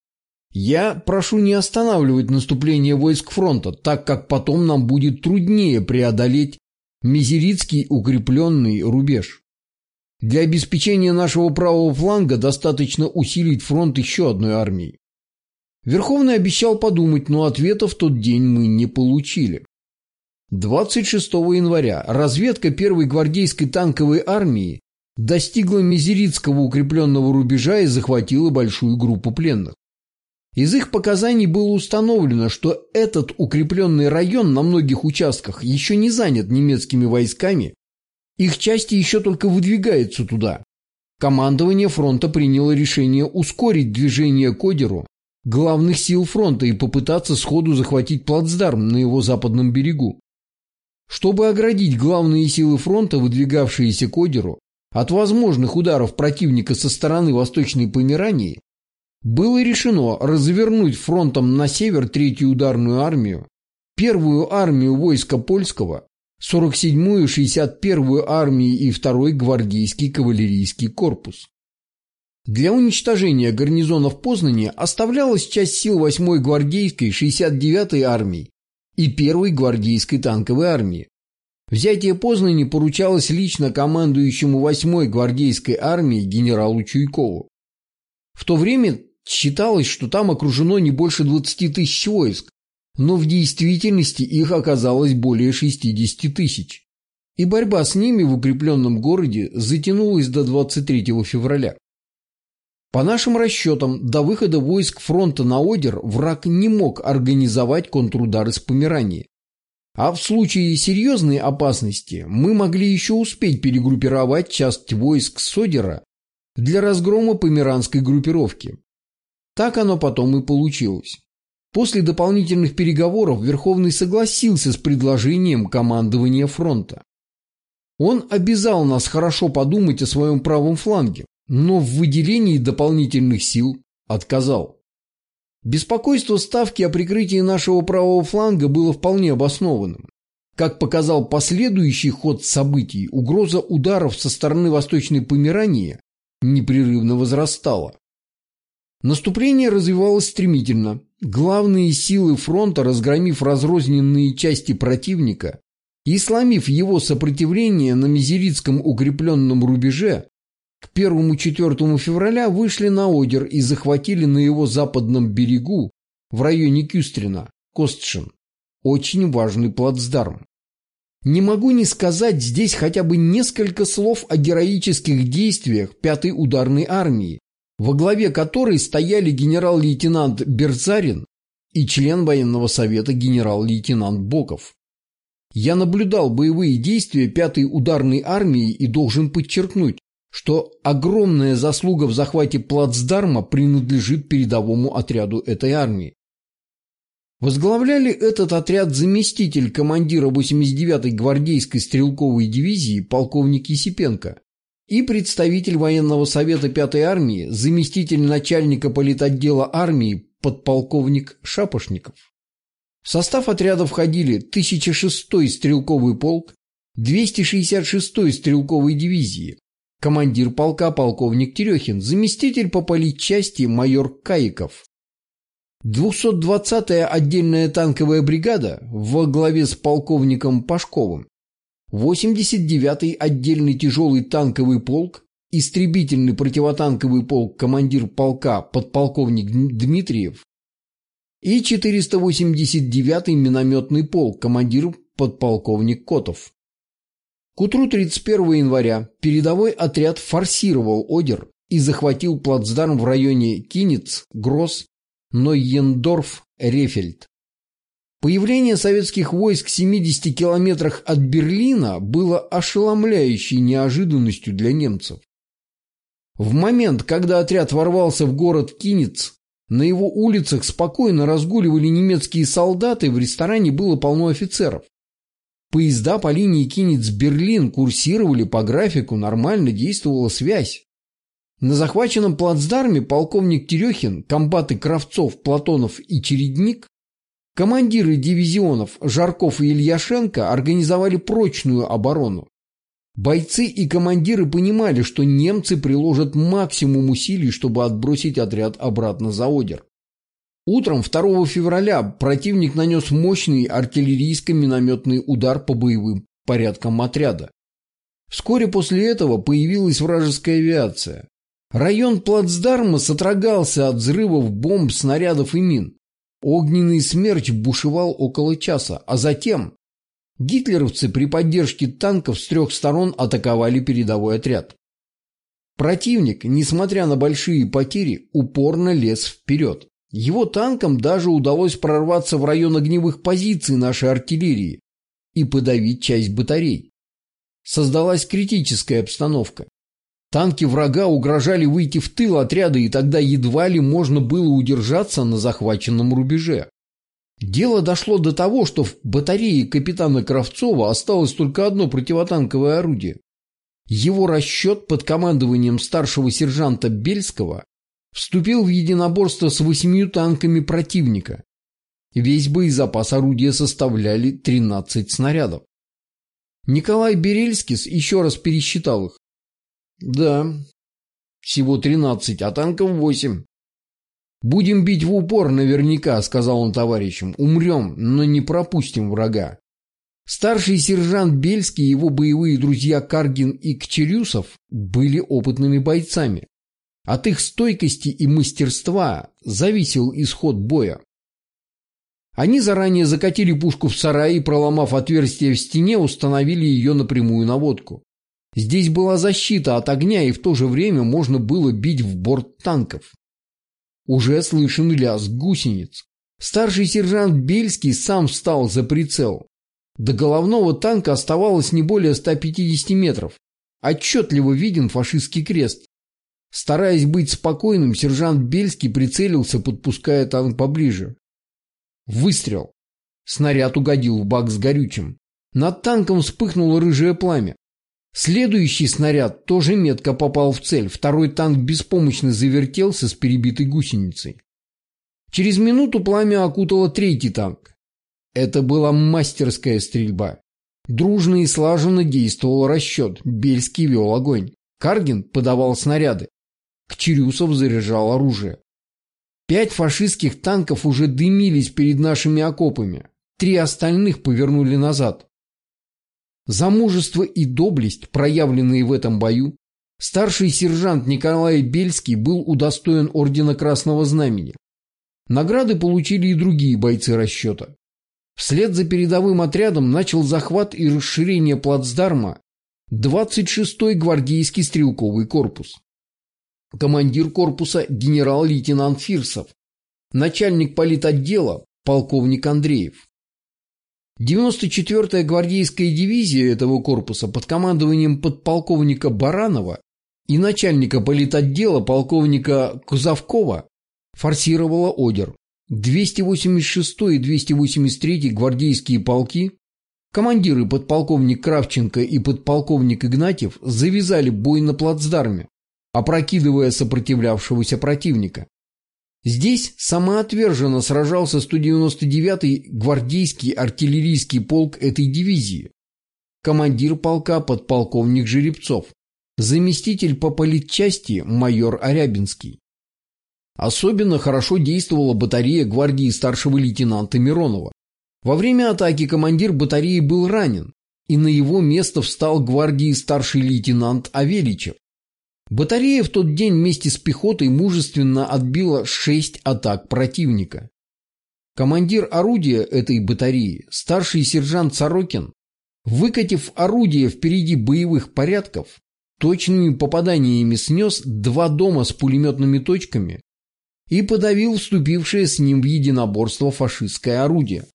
Я прошу не останавливать наступление войск фронта, так как потом нам будет труднее преодолеть Мезирицкий укрепленный рубеж. Для обеспечения нашего правого фланга достаточно усилить фронт еще одной армией. Верховный обещал подумать, но ответа в тот день мы не получили. двадцать шестого января разведка первой гвардейской танковой армии достигла Мезирицкого укрепленного рубежа и захватила большую группу пленных. Из их показаний было установлено, что этот укрепленный район на многих участках еще не занят немецкими войсками Их части еще только выдвигаются туда. Командование фронта приняло решение ускорить движение к Одеру главных сил фронта и попытаться сходу захватить плацдарм на его западном берегу. Чтобы оградить главные силы фронта, выдвигавшиеся к Одеру, от возможных ударов противника со стороны Восточной Померании, было решено развернуть фронтом на север Третью ударную армию, Первую армию войска польского, сорок седьмую и шестьдесят первую армии и Второй гвардейский кавалерийский корпус. Для уничтожения гарнизона в Познани оставлялась часть сил восьмой гвардейской, шестьдесят девятой армии и первой гвардейской танковой армии. Взятие Познани поручалось лично командующему восьмой гвардейской армией генералу Чуйкову. В то время считалось, что там окружено не больше двадцати тысяч войск, но в действительности их оказалось более шестидесяти тысяч, и борьба с ними в укрепленном городе затянулась до двадцать третьего февраля. По нашим расчетам, до выхода войск фронта на Одер враг не мог организовать контрудар из Померании. А в случае серьезной опасности мы могли еще успеть перегруппировать часть войск с Одера для разгрома померанской группировки. Так оно потом и получилось. После дополнительных переговоров Верховный согласился с предложением командования фронта. Он обязал нас хорошо подумать о своем правом фланге, но в выделении дополнительных сил отказал. Беспокойство Ставки о прикрытии нашего правого фланга было вполне обоснованным. Как показал последующий ход событий, угроза ударов со стороны Восточной Померании непрерывно возрастала. Наступление развивалось стремительно. Главные силы фронта, разгромив разрозненные части противника и сломив его сопротивление на Мезирицком укрепленном рубеже, к первому-четвёртому февраля вышли на Одер и захватили на его западном берегу, в районе Кюстрина, Костшин, очень важный плацдарм. Не могу не сказать здесь хотя бы несколько слов о героических действиях пятой ударной армии, во главе которой стояли генерал-лейтенант Берзарин и член военного совета генерал-лейтенант Боков. Я наблюдал боевые действия пятой ударной армии и должен подчеркнуть, что огромная заслуга в захвате плацдарма принадлежит передовому отряду этой армии. Возглавляли этот отряд заместитель командира восемьдесят девятой гвардейской стрелковой дивизии полковник Есипенко и представитель военного совета пятой армии, заместитель начальника политотдела армии подполковник Шапошников. В состав отряда входили тысяча шестой стрелковый полк, двести шестьдесят шестой стрелковой дивизии, командир полка полковник Терехин, заместитель по политчасти майор Каиков, двухсот двадцатая отдельная танковая бригада во главе с полковником Пашковым, восемьдесят девятый отдельный тяжелый танковый полк, истребительный противотанковый полк командир полка подполковник Дмитриев и четыреста восемьдесят девятый минометный полк командир подполковник Котов. К утру тридцать первого января передовой отряд форсировал Одер и захватил плацдарм в районе Кинец, Гросс, Нойендорф, Рефельд. Появление советских войск в семидесяти километрах от Берлина было ошеломляющей неожиданностью для немцев. В момент, когда отряд ворвался в город Кинец, на его улицах спокойно разгуливали немецкие солдаты, в ресторане было полно офицеров. Поезда по линии Кинец-Берлин курсировали по графику, нормально действовала связь. На захваченном плацдарме полковник Терехин, комбаты Кравцов, Платонов и Чередник, командиры дивизионов Жарков и Ильяшенко организовали прочную оборону. Бойцы и командиры понимали, что немцы приложат максимум усилий, чтобы отбросить отряд обратно за Одер. Утром второго февраля противник нанес мощный артиллерийско-минометный удар по боевым порядкам отряда. Вскоре после этого появилась вражеская авиация. Район плацдарма содрогался от взрывов бомб, снарядов и мин. Огненный смерч бушевал около часа, а затем гитлеровцы при поддержке танков с трех сторон атаковали передовой отряд. Противник, несмотря на большие потери, упорно лез вперед. Его танкам даже удалось прорваться в район огневых позиций нашей артиллерии и подавить часть батарей. Создалась критическая обстановка. Танки врага угрожали выйти в тыл отряда, и тогда едва ли можно было удержаться на захваченном рубеже. Дело дошло до того, что в батарее капитана Кравцова осталось только одно противотанковое орудие. Его расчет под командованием старшего сержанта Бельского вступил в единоборство с восемью танками противника. Весь боезапас орудия составляли тринадцать снарядов. Николай Берельскис еще раз пересчитал их. Да, всего тринадцать, а танков восемь. «Будем бить в упор наверняка», — сказал он товарищам. «Умрем, но не пропустим врага». Старший сержант Бельский и его боевые друзья Каргин и Кчерюсов были опытными бойцами. От их стойкости и мастерства зависел исход боя. Они заранее закатили пушку в сарай и, проломав отверстие в стене, установили ее на прямую наводку. Здесь была защита от огня, и в то же время можно было бить в борт танков. Уже слышен лязг гусениц. Старший сержант Бельский сам встал за прицел. До головного танка оставалось не более ста пятидесяти метров. Отчетливо виден фашистский крест. Стараясь быть спокойным, сержант Бельский прицелился, подпуская танк поближе. Выстрел. Снаряд угодил в бак с горючим. Над танком вспыхнуло рыжее пламя. Следующий снаряд тоже метко попал в цель. Второй танк беспомощно завертелся с перебитой гусеницей. Через минуту пламя окутало третий танк. Это была мастерская стрельба. Дружно и слаженно действовал расчет. Бельский вел огонь. Каргин подавал снаряды. Кчерюсов заряжал оружие. Пять фашистских танков уже дымились перед нашими окопами. Три остальных повернули назад. За мужество и доблесть, проявленные в этом бою, старший сержант Николай Бельский был удостоен ордена Красного Знамени. Награды получили и другие бойцы расчета. Вслед за передовым отрядом начал захват и расширение плацдарма двадцать шестой гвардейский стрелковый корпус. Командир корпуса генерал-лейтенант Фирсов, начальник политотдела полковник Андреев. девяносто четвёртая гвардейская дивизия этого корпуса под командованием подполковника Баранова и начальника политотдела полковника Кузовкова форсировала Одер. двести восемьдесят шестой и двести восемьдесят третий гвардейские полки, командиры подполковник Кравченко и подполковник Игнатьев завязали бой на плацдарме, опрокидывая сопротивлявшегося противника. Здесь самоотверженно сражался сто девяносто девятый гвардейский артиллерийский полк этой дивизии. Командир полка подполковник Жеребцов, заместитель по политчасти майор Арябинский. Особенно хорошо действовала батарея гвардии старшего лейтенанта Миронова. Во время атаки командир батареи был ранен, и на его место встал гвардии старший лейтенант Авеличев. Батарея в тот день вместе с пехотой мужественно отбила шесть атак противника. Командир орудия этой батареи, старший сержант Сорокин, выкатив орудие впереди боевых порядков, точными попаданиями снес два дома с пулеметными точками и подавил вступившее с ним в единоборство фашистское орудие.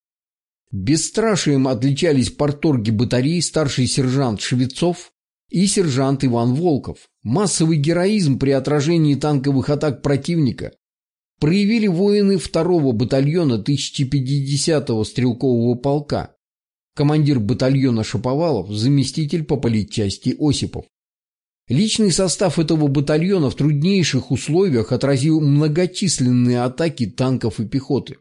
Бесстрашием отличались парторги батареи старший сержант Швецов и сержант Иван Волков. Массовый героизм при отражении танковых атак противника проявили воины второго батальона тысяча пятидесятого стрелкового полка, командир батальона Шаповалов, заместитель по политчасти Осипов. Личный состав этого батальона в труднейших условиях отразил многочисленные атаки танков и пехоты.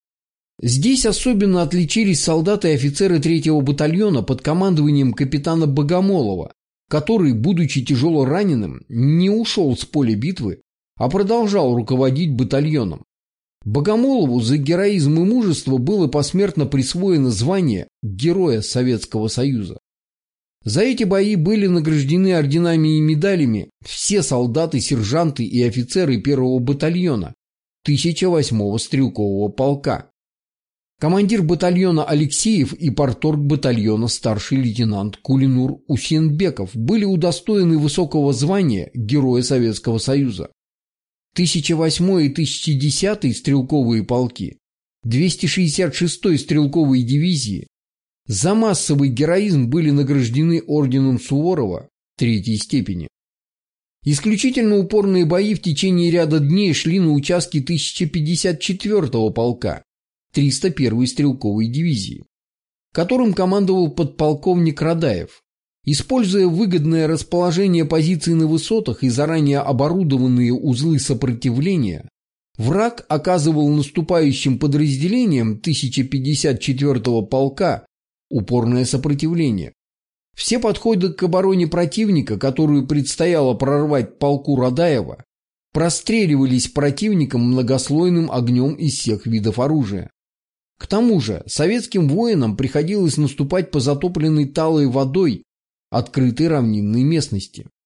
Здесь особенно отличились солдаты и офицеры третьего батальона под командованием капитана Богомолова, который, будучи тяжело раненым, не ушел с поля битвы, а продолжал руководить батальоном. Богомолову за героизм и мужество было посмертно присвоено звание Героя Советского Союза. За эти бои были награждены орденами и медалями все солдаты, сержанты и офицеры первого батальона тысяча восьмого стрелкового полка. Командир батальона Алексеев и парторг батальона старший лейтенант Кулинур Усенбеков были удостоены высокого звания Героя Советского Союза. тысяча восьмой и тысяча десятый стрелковые полки, двести шестьдесят шестой стрелковой дивизии, За массовый героизм были награждены орденом Суворова третьей степени. Исключительно упорные бои в течение ряда дней шли на участке тысяча пятьдесят четвёртого полка триста первой стрелковой дивизии, которым командовал подполковник Радаев. Используя выгодное расположение позиций на высотах и заранее оборудованные узлы сопротивления, враг оказывал наступающим подразделениям тысяча пятьдесят четвёртого полка упорное сопротивление. Все подходы к обороне противника, которую предстояло прорвать полку Радаева, простреливались противником многослойным огнем из всех видов оружия. К тому же советским воинам приходилось наступать по затопленной талой водой открытой равнинной местности.